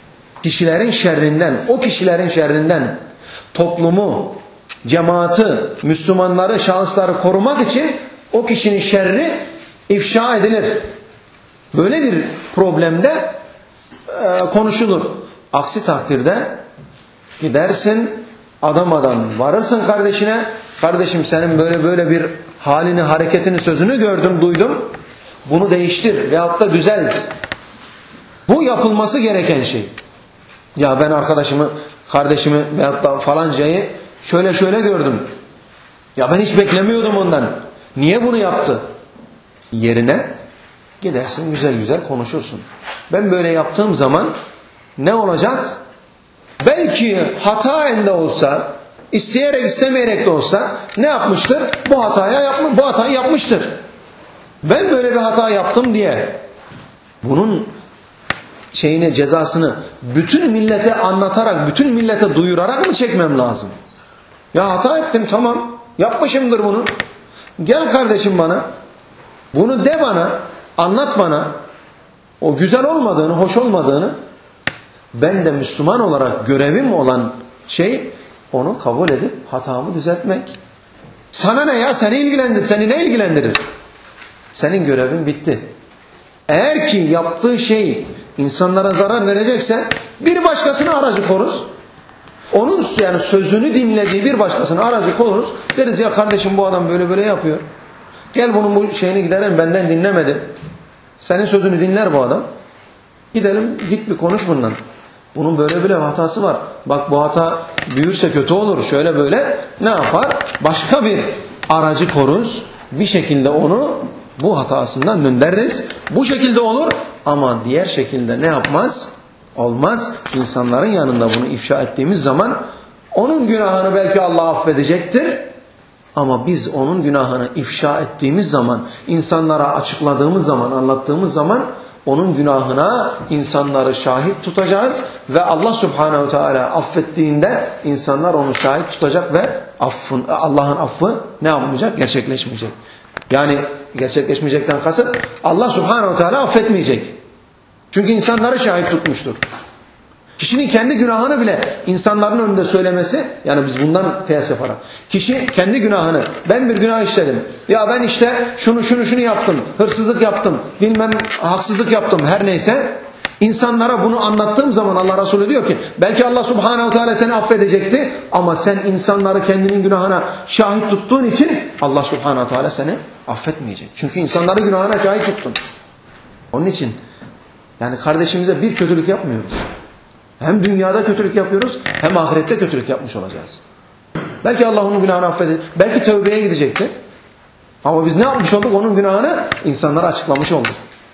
O kişilerin şerrinden toplumu, cemaati, Müslümanları, şahısları korumak için o kişinin şerri ifşa edilir. Böyle bir problemde konuşulur. Aksi takdirde gidersin adam varırsın kardeşine. Kardeşim senin böyle bir halini, hareketini, sözünü gördüm, duydum. Bunu değiştir veyahut da düzelt. Bu yapılması gereken şey. Ya ben kardeşimi veyahut da falancayı şöyle gördüm. Ya ben hiç beklemiyordum ondan. Niye bunu yaptı? Yerine gidersin güzel konuşursun. Ben böyle yaptığım zaman ne olacak? Belki hataen de olsa, isteyerek istemeyerek de olsa ne yapmıştır? Bu hatayı yapmıştır. Ben böyle bir hata yaptım diye bunun cezasını bütün millete anlatarak, bütün millete duyurarak mı çekmem lazım? Ya hata ettim, tamam, yapmışımdır bunu. Gel kardeşim bana, bunu de bana, anlat bana. O güzel olmadığını, hoş olmadığını, ben de Müslüman olarak görevim olan şey onu kabul edip hatamı düzeltmek. Sana ne ya? Seni ne ilgilendirir? Senin görevin bitti. Eğer ki yaptığı şey insanlara zarar verecekse bir başkasına aracı oluruz. Onun yani sözünü dinlediği bir başkasına aracı oluruz. Deriz ya kardeşim bu adam böyle yapıyor. Gel bunun bu şeyini giderelim, benden dinlemedi. Senin sözünü dinler bu adam. Gidelim, git bir konuş bundan. Bunun böyle böyle hatası var. Bak bu hata büyürse kötü olur. Şöyle böyle ne yapar? Başka bir aracı koruz. Bir şekilde onu bu hatasından döndürürüz. Bu şekilde olur ama diğer şekilde ne yapmaz? Olmaz. İnsanların yanında bunu ifşa ettiğimiz zaman onun günahını belki Allah affedecektir. Ama biz onun günahını ifşa ettiğimiz zaman, insanlara açıkladığımız zaman, anlattığımız zaman onun günahına insanları şahit tutacağız ve Allah Subhanahu Teala affettiğinde insanlar onu şahit tutacak ve Allah'ın affı ne yapmayacak? Gerçekleşmeyecek. Yani gerçekleşmeyecekten kasıt Allah Subhanahu Teala affetmeyecek. Çünkü insanları şahit tutmuştur. Kişinin kendi günahını bile insanların önünde söylemesi, yani biz bundan kıyas yaparak, kişi kendi günahını, ben bir günah işledim, ya ben işte şunu yaptım, hırsızlık yaptım, bilmem haksızlık yaptım, her neyse, insanlara bunu anlattığım zaman Allah Resulü diyor ki, belki Allah Subhanahu Teala seni affedecekti ama sen insanları kendinin günahına şahit tuttuğun için Allah Subhanahu Teala seni affetmeyecek. Çünkü insanları günahına şahit tuttun. Onun için yani kardeşimize bir kötülük yapmıyoruz. Hem dünyada kötülük yapıyoruz hem ahirette kötülük yapmış olacağız. Belki Allah onun günahını affedecek. Belki tövbeye gidecekti. Ama biz ne yapmış olduk? Onun günahını insanlara açıklamış olduk.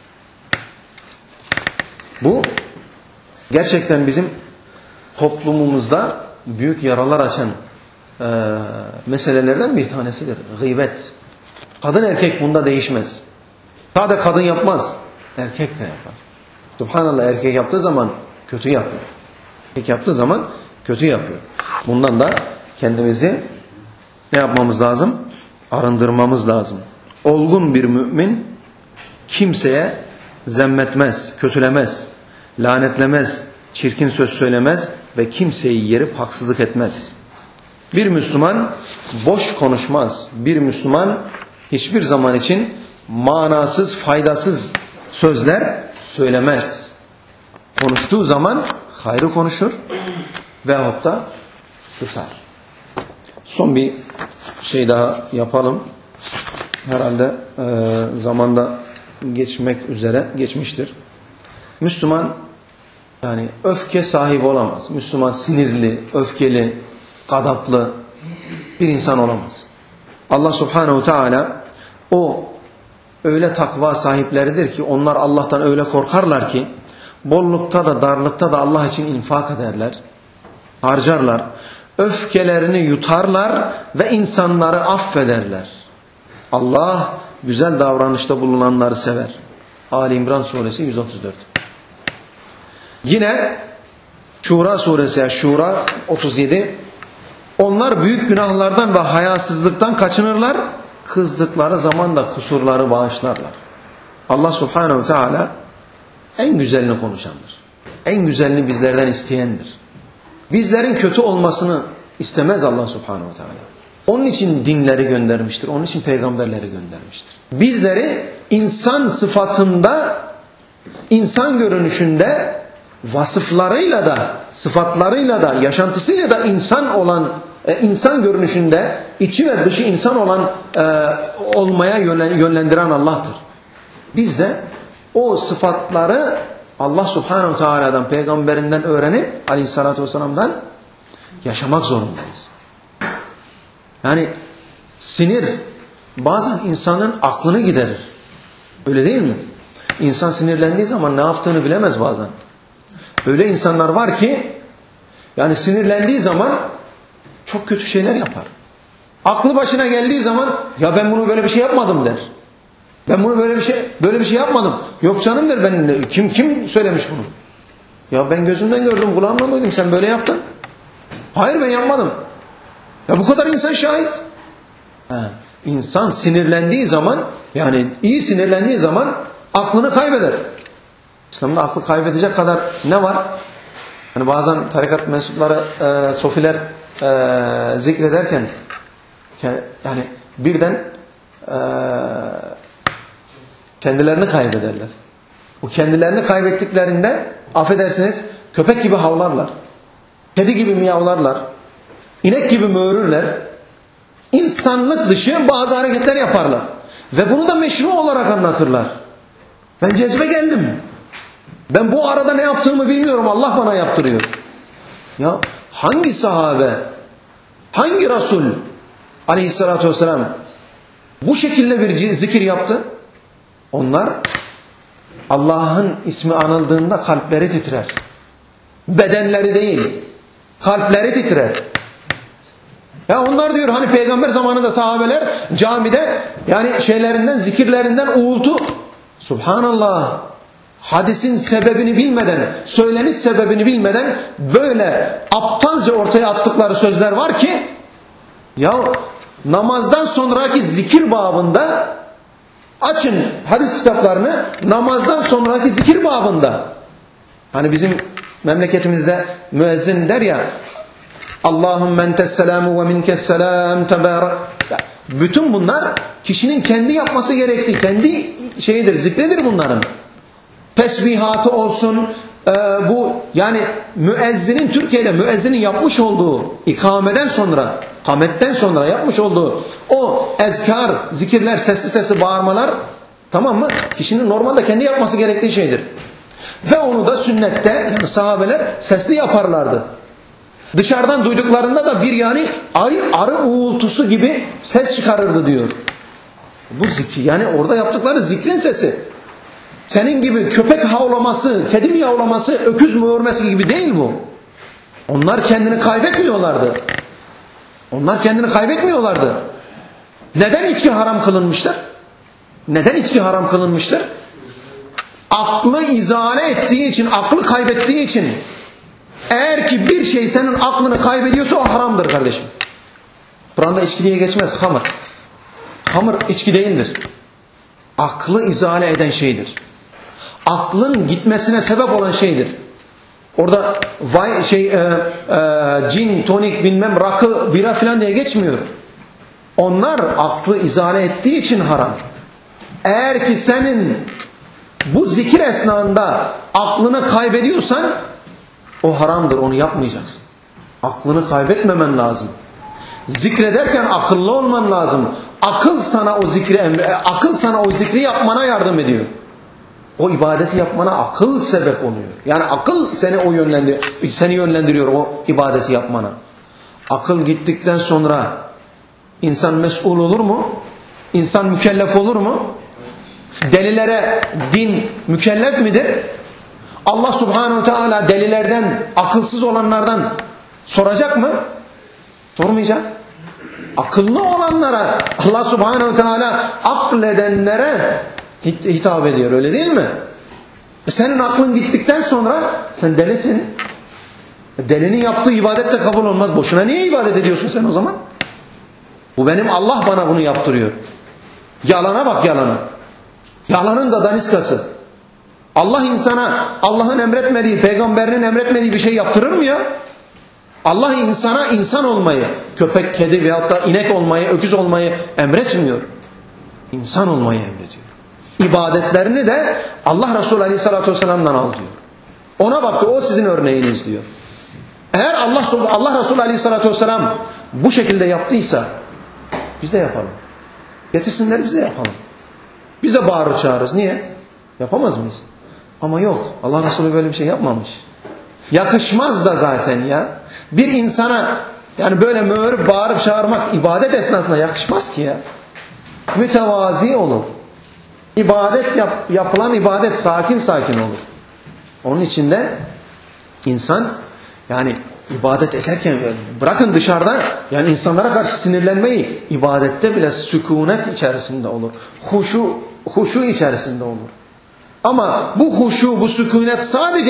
Bu gerçekten bizim toplumumuzda büyük yaralar açan meselelerden bir tanesidir. Gıybet. Kadın erkek bunda değişmez. Sadece kadın yapmaz. Erkek de yapar. Subhanallah, erkek yaptığı zaman kötü yapıyor. Erkek yaptığı zaman kötü yapıyor. Bundan da kendimizi ne yapmamız lazım? Arındırmamız lazım. Olgun bir mümin kimseye zemmetmez, kötülemez, lanetlemez, çirkin söz söylemez ve kimseyi yerip haksızlık etmez. Bir Müslüman boş konuşmaz. Bir Müslüman hiçbir zaman için manasız, faydasız sözler söylemez. Konuştuğu zaman hayrı konuşur veyahut da susar. Son bir şey daha yapalım. Herhalde zamanda geçmiştir. Müslüman yani öfke sahibi olamaz. Müslüman sinirli, öfkeli, gadaplı bir insan olamaz. Allah Subhanahu Teala o öyle takva sahipleridir ki onlar Allah'tan öyle korkarlar ki bollukta da darlıkta da Allah için infak ederler, harcarlar, öfkelerini yutarlar ve insanları affederler. Allah güzel davranışta bulunanları sever. Ali İmran suresi 134. Yine Şura suresi, Şura 37. Onlar büyük günahlardan ve hayasızlıktan kaçınırlar. Kızdıkları zaman da kusurları bağışlarlar. Allah Subhanahu Teala en güzelini konuşandır. En güzelini bizlerden isteyendir. Bizlerin kötü olmasını istemez Allah Subhanahu Teala. Onun için dinleri göndermiştir. Onun için peygamberleri göndermiştir. Bizleri insan sıfatında, insan görünüşünde, vasıflarıyla da, sıfatlarıyla da, yaşantısıyla da insan olan, insan görünüşünde içi ve dışı insan olan olmaya yönlendiren Allah'tır. Biz de o sıfatları Allah Subhanahu Teala'dan, peygamberinden öğrenip Aleyhisselatü Vesselam'dan yaşamak zorundayız. Yani sinir bazen insanın aklını giderir. Öyle değil mi? İnsan sinirlendiği zaman ne yaptığını bilemez bazen. Öyle insanlar var ki yani sinirlendiği zaman çok kötü şeyler yapar. Aklı başına geldiği zaman ya ben bunu böyle bir şey yapmadım der. Ben bunu böyle bir şey yapmadım. Yok canım der, ben kim söylemiş bunu? Ya ben gözümden gördüm, kulağımdan duydum, sen böyle yaptın. Hayır, ben yapmadım. Ya bu kadar insan şahit. İnsan sinirlendiği zaman, yani iyi sinirlendiği zaman aklını kaybeder. İslam'da aklı kaybedecek kadar ne var? Hani bazen tarikat mensupları, sofiler zikrederken yani birden kendilerini kaybederler. O kendilerini kaybettiklerinde affedersiniz köpek gibi havlarlar. Kedi gibi miyavlarlar. İnek gibi möğürürler. İnsanlık dışı bazı hareketler yaparlar. Ve bunu da meşru olarak anlatırlar. Ben cezbe geldim. Ben bu arada ne yaptığımı bilmiyorum. Allah bana yaptırıyor. Ya hangi sahabe, hangi Resul aleyhissalatü vesselam bu şekilde bir zikir yaptı? Onlar Allah'ın ismi anıldığında kalpleri titrer. Bedenleri değil, kalpleri titrer. Ya onlar diyor hani peygamber zamanında sahabeler camide yani şeylerinden, zikirlerinden uğultu. Subhanallah. Hadisin sebebini bilmeden, söyleniş sebebini bilmeden böyle aptalca ortaya attıkları sözler var ki ya namazdan sonraki zikir babında açın hadis kitaplarını, namazdan sonraki zikir babında. Hani bizim memleketimizde müezzin der ya Allahümme entesselamu ve minkesselam tebarak. Bütün bunlar kişinin kendi yapması gerektiği, kendi şeyidir, zikredir bunların. Tesbihatı olsun, bu yani müezzinin Türkiye'de müezzinin yapmış olduğu ikameden sonra, kametten sonra yapmış olduğu o ezkar, zikirler, sesli sesli bağırmalar, tamam mı? Kişinin normalde kendi yapması gerektiği şeydir. Ve onu da sünnette yani sahabeler sesli yaparlardı. Dışarıdan duyduklarında da bir yani arı uğultusu gibi ses çıkarırdı diyor. Bu zikir yani orada yaptıkları zikrin sesi. Senin gibi köpek havlaması, kedi mi havlaması, öküz mü örmesi gibi değil bu. Onlar kendini kaybetmiyorlardı. Onlar kendini kaybetmiyorlardı. Neden içki haram kılınmıştır? Neden içki haram kılınmıştır? Aklı izale ettiği için, aklı kaybettiği için. Eğer ki bir şey senin aklını kaybediyorsa o haramdır kardeşim. Kur'an'da içki diye geçmez. Hamır. Hamır içki değildir. Aklı izale eden şeydir. Aklın gitmesine sebep olan şeydir. Orada cin, tonik, bilmem rakı, bira filan diye geçmiyor. Onlar aklı izale ettiği için haram. Eğer ki senin bu zikir esnasında aklını kaybediyorsan o haramdır, onu yapmayacaksın. Aklını kaybetmemen lazım. Zikrederken akıllı olman lazım. Akıl sana o zikri yapmana yardım ediyor. O ibadeti yapmana akıl sebep oluyor. Yani akıl seni yönlendiriyor o ibadeti yapmana. Akıl gittikten sonra insan mesul olur mu? İnsan mükellef olur mu? Delilere din mükellef midir? Allah Subhanahu Teala delilerden, akılsız olanlardan soracak mı? Sormayacak. Akıllı olanlara Allah Subhanahu Teala akledenlere hitap ediyor, öyle değil mi? Senin aklın gittikten sonra sen delisin. Delinin yaptığı ibadet de kabul olmaz. Boşuna niye ibadet ediyorsun sen o zaman? Bu benim Allah bana bunu yaptırıyor. Yalana bak, yalana. Yalanın da daniskası. Allah insana Allah'ın emretmediği, peygamberinin emretmediği bir şey yaptırır mı ya? Allah insana insan olmayı, köpek, kedi veyahut da inek olmayı, öküz olmayı emretmiyor. İnsan olmayı emrediyor. İbadetlerini de Allah Resulü Aleyhisselatü Vesselam'dan al diyor. Ona bak, o sizin örneğiniz diyor. Eğer Allah Resulü Aleyhisselatü Vesselam bu şekilde yaptıysa biz de yapalım. Getirsinler, biz de yapalım. Biz de bağırır çağırırız. Niye? Yapamaz mıyız? Ama yok. Allah Resulü böyle bir şey yapmamış. Yakışmaz da zaten ya. Bir insana yani böyle mağırıp bağırıp çağırmak ibadet esnasında yakışmaz ki ya. Mütevazi olur. Yapılan ibadet sakin sakin olur. Onun için de insan yani ibadet ederken bırakın dışarıda yani insanlara karşı sinirlenmeyi, ibadette bile sükunet içerisinde olur. Huşu içerisinde olur. Ama bu huşu, bu sükunet sadece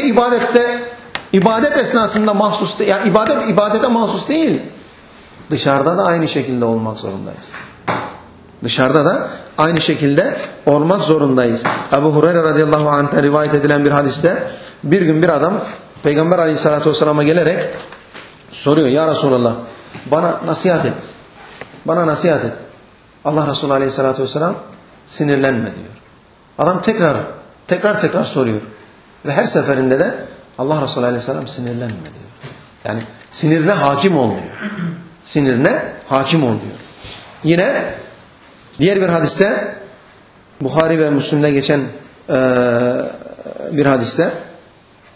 ibadet esnasında mahsus değil. Yani ibadete mahsus değil. Dışarıda da aynı şekilde olmak zorundayız. Dışarıda da aynı şekilde olmak zorundayız. Ebu Hureyre radıyallahu anh'ten rivayet edilen bir hadiste bir gün bir adam Peygamber aleyhissalatü vesselam'a gelerek soruyor. Ya Resulallah, bana nasihat et. Bana nasihat et. Allah Resulü aleyhissalatü vesselam sinirlenme diyor. Adam tekrar soruyor. Ve her seferinde de Allah Resulü aleyhisselam sinirlenme diyor. Yani sinirine hakim ol diyor. Sinirine hakim ol diyor. Yine diğer bir hadiste Buhari ve Müslim'de geçen bir hadiste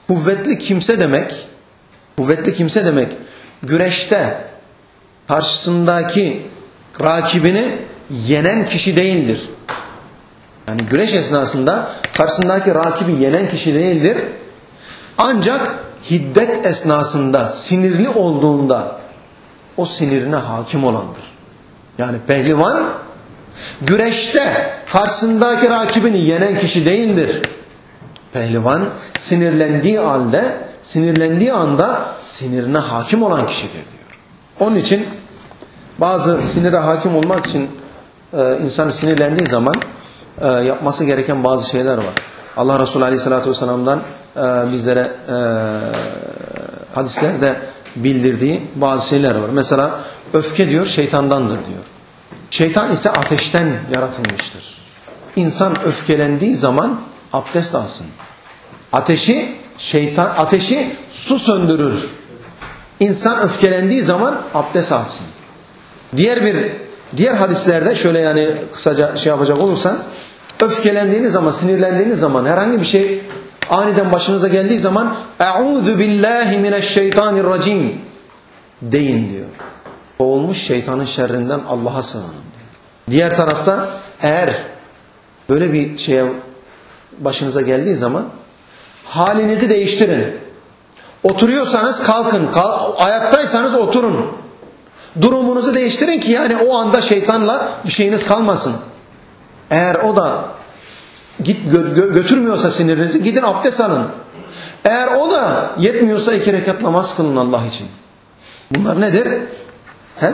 Kuvvetli kimse demek güreşte karşısındaki rakibini yenen kişi değildir. Yani güreş esnasında karşısındaki rakibi yenen kişi değildir. Ancak hiddet esnasında, sinirli olduğunda o sinirine hakim olandır. Yani pehlivan güreşte karşısındaki rakibini yenen kişi değildir. Pehlivan sinirlendiği anda sinirine hakim olan kişidir diyor. Onun için bazı sinire hakim olmak için insan sinirlendiği zaman yapması gereken bazı şeyler var. Allah Resulü Aleyhisselatü Vesselam'dan bizlere hadislerde bildirdiği bazı şeyler var. Mesela öfke diyor şeytandandır diyor. Şeytan ise ateşten yaratılmıştır. İnsan öfkelendiği zaman abdest alsın. Ateşi su söndürür. İnsan öfkelendiği zaman abdest alsın. Diğer hadislerde şöyle yani kısaca yapacak olursan, öfkelendiğiniz zaman, sinirlendiğiniz zaman, herhangi bir şey aniden başınıza geldiği zaman "Eûzu billahi mineşşeytanirracim" deyin diyor. Kovulmuş şeytanın şerrinden Allah'a sığının diyor. Diğer tarafta eğer böyle bir şeye başınıza geldiği zaman halinizi değiştirin. Oturuyorsanız kalkın, ayaktaysanız oturun. Durumunuzu değiştirin ki yani o anda şeytanla bir şeyiniz kalmasın. Eğer o da götürmüyorsa sinirinizi, gidin abdest alın. Eğer o da yetmiyorsa 2 rekat namaz kılın Allah için. Bunlar nedir? Hep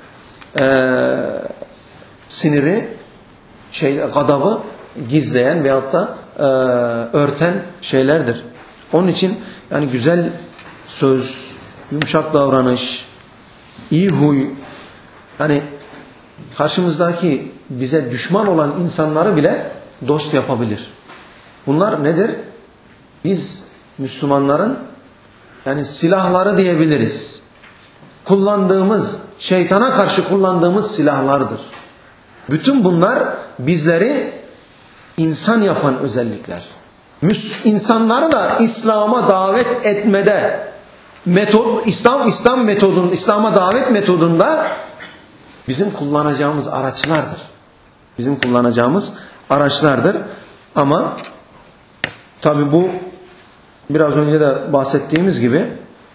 siniri, gadabı gizleyen veyahut da örten şeylerdir. Onun için yani güzel söz, yumuşak davranış, iyi huy, yani karşımızdaki bize düşman olan insanları bile dost yapabilir. Bunlar nedir? Biz Müslümanların yani silahları diyebiliriz. Kullandığımız, şeytana karşı kullandığımız silahlardır. Bütün bunlar bizleri insan yapan özellikler. İnsanları da İslam'a davet etmede İslam'a davet metodunda bizim kullanacağımız araçlardır. Ama tabi bu biraz önce de bahsettiğimiz gibi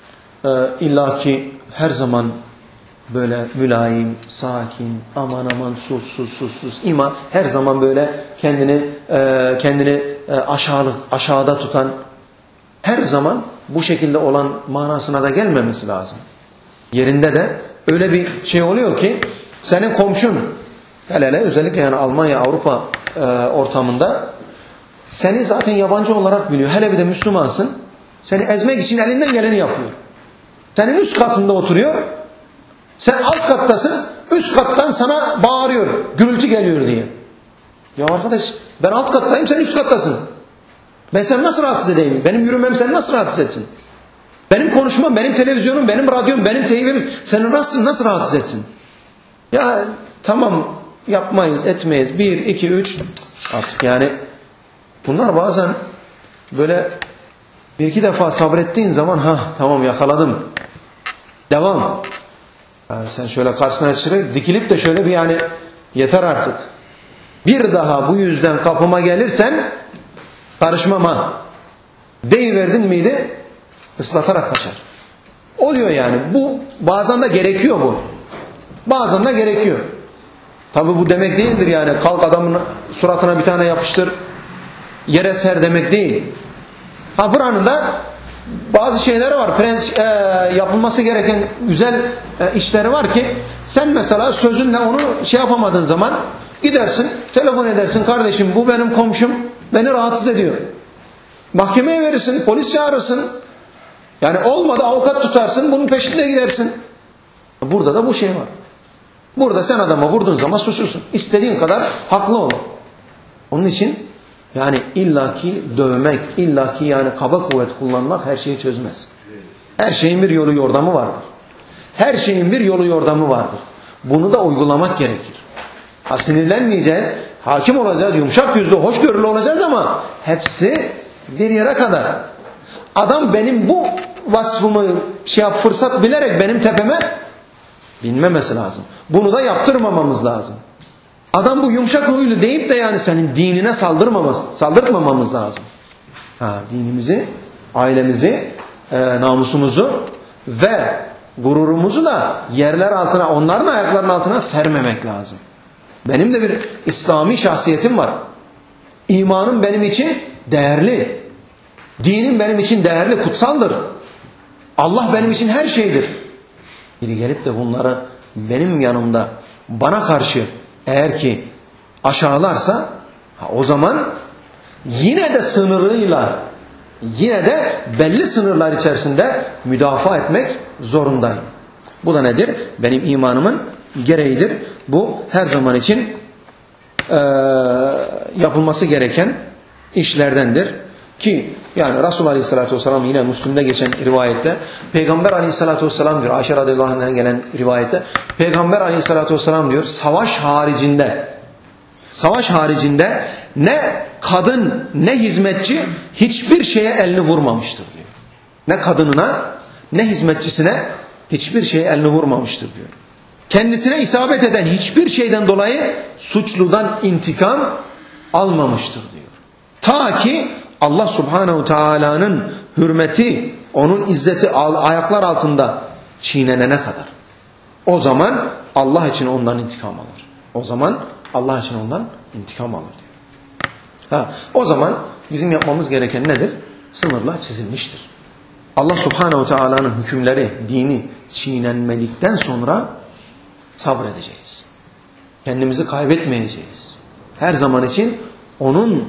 illaki her zaman böyle mülayim, sakin, aman sus ima, her zaman böyle kendini aşağıda tutan, her zaman bu şekilde olan manasına da gelmemesi lazım. Yerinde de öyle bir şey oluyor ki senin komşun, hele özellikle yani Almanya, Avrupa ortamında seni zaten yabancı olarak biliyor. Hele bir de Müslümansın. Seni ezmek için elinden geleni yapıyor. Senin üst katında oturuyor. Sen alt kattasın. Üst kattan sana bağırıyor. Gürültü geliyor diye. Ya arkadaş, ben alt kattayım, sen üst kattasın. Ben seni nasıl rahatsız edeyim? Benim yürümem seni nasıl rahatsız etsin? Benim konuşmam, benim televizyonum, benim radyom, benim teybim seni nasıl rahatsız etsin? Ya tamam, yapmayız, etmeyiz. 1, 2, 3 artık yani bunlar bazen böyle 1-2 defa sabrettiğin zaman tamam yakaladım. Devam. Yani sen şöyle karşısına dikilip de şöyle bir yani yeter artık. Bir daha bu yüzden kapıma gelirsen karışmama deyiverdin miydi ıslatarak kaçar. Oluyor yani. Bu bazen de gerekiyor bu. Bazen de gerekiyor. Tabi bu demek değildir yani kalk adamın suratına bir tane yapıştır yere ser demek değil. Buranın da bazı şeyleri var. Yapılması gereken güzel işleri var ki sen mesela sözünle onu yapamadığın zaman gidersin, telefon edersin, kardeşim bu benim komşum, beni rahatsız ediyor. Mahkemeye verirsin, polis çağırırsın. Yani olmadı avukat tutarsın, bunun peşinde gidersin. Burada da bu şey var. Burada sen adama vurduğun zaman suçlusun. İstediğin kadar haklı ol. Onun için yani illaki dövmek, illaki yani kaba kuvvet kullanmak her şeyi çözmez. Her şeyin bir yolu yordamı vardır. Her şeyin bir yolu yordamı vardır. Bunu da uygulamak gerekir. Sinirlenmeyeceğiz, hakim olacağız, yumuşak yüzlü, hoşgörülü olacağız ama hepsi bir yere kadar. adam benim bu vasfımı fırsat bilerek benim tepeme binmemesi lazım. Bunu da yaptırmamamız lazım. Adam bu yumuşak huylu deyip de yani senin dinine saldırtmamamız lazım. Dinimizi, ailemizi, namusumuzu ve gururumuzu da yerler altına, onların ayaklarının altına sermemek lazım. Benim de bir İslami şahsiyetim var. İmanım benim için değerli. Dinim benim için değerli, kutsaldır. Allah benim için her şeydir. Biri gelip de bunları benim yanımda bana karşı eğer ki aşağılarsa o zaman yine de sınırıyla, yine de belli sınırlar içerisinde müdafaa etmek zorundayım. Bu da nedir? Benim imanımın gereğidir. Bu her zaman için yapılması gereken işlerdendir. Ki yani Resulullah Aleyhisselatü Vesselam yine Müslim'de geçen rivayette Peygamber Aleyhisselatü Vesselam diyor, Ayşe radıyallahu anh'den gelen rivayette Peygamber Aleyhisselatü Vesselam diyor, savaş haricinde ne kadın ne hizmetçi hiçbir şeye elini vurmamıştır diyor. Ne kadınına ne hizmetçisine hiçbir şeye elini vurmamıştır diyor. Kendisine isabet eden hiçbir şeyden dolayı suçludan intikam almamıştır diyor. Ta ki Allah Subhanahu Teala'nın hürmeti, onun izzeti ayaklar altında çiğnenene kadar. O zaman Allah için ondan intikam alır. O zaman Allah için ondan intikam alır diyor. O zaman bizim yapmamız gereken nedir? Sınırlar çizilmiştir. Allah Subhanahu Teala'nın hükümleri, dini çiğnenmedikten sonra sabredeceğiz. Kendimizi kaybetmeyeceğiz. Her zaman için onun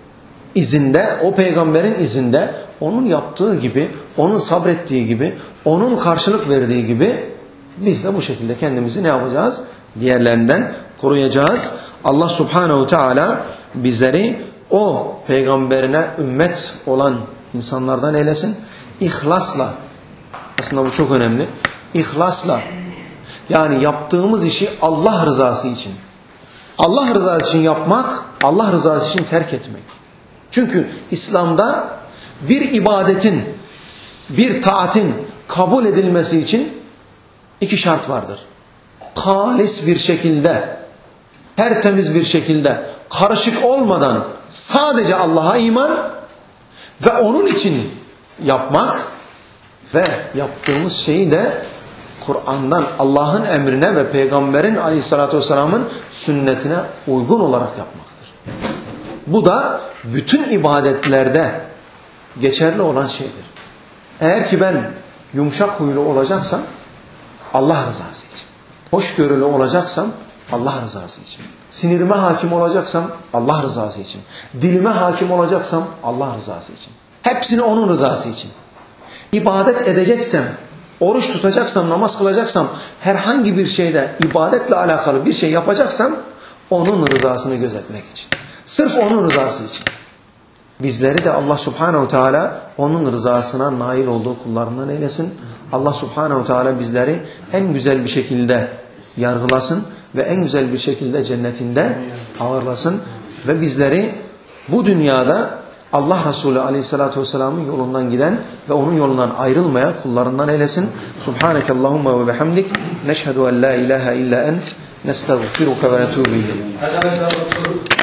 izinde, o peygamberin izinde, onun yaptığı gibi, onun sabrettiği gibi, onun karşılık verdiği gibi biz de bu şekilde kendimizi ne yapacağız? Diğerlerinden koruyacağız. Allah Subhanahu Teala bizleri o peygamberine ümmet olan insanlardan eylesin. İhlasla, aslında bu çok önemli. İhlasla, yani yaptığımız işi Allah rızası için, Allah rızası için yapmak, Allah rızası için terk etmek. Çünkü İslam'da bir ibadetin, bir taatin kabul edilmesi için iki şart vardır. Halis bir şekilde, tertemiz bir şekilde, karışık olmadan sadece Allah'a iman ve onun için yapmak ve yaptığımız şeyi de Kur'an'dan, Allah'ın emrine ve Peygamberin Aleyhisselatü Vesselam'ın sünnetine uygun olarak yapmaktır. Bu da bütün ibadetlerde geçerli olan şeydir. Eğer ki ben yumuşak huylu olacaksam Allah rızası için, hoşgörülü olacaksam Allah rızası için, sinirime hakim olacaksam Allah rızası için, dilime hakim olacaksam Allah rızası için, hepsini onun rızası için. İbadet edeceksem, oruç tutacaksam, namaz kılacaksam, herhangi bir şeyde ibadetle alakalı bir şey yapacaksam onun rızasını gözetmek için. Sırf onun rızası için. Bizleri de Allah Subhanahu Teala onun rızasına nail olduğu kullarından eylesin. Allah Subhanahu Teala bizleri en güzel bir şekilde yargılasın ve en güzel bir şekilde cennetinde ağırlasın ve bizleri bu dünyada Allah Resulü Aleyhisselatü Vesselam'ın yolundan giden ve onun yolundan ayrılmayan kullarından eylesin. Subhaneke Allahumma ve bihamdik. Neşhedü en la ilahe illa ent. Nestağfiruke ve netubu ileyk.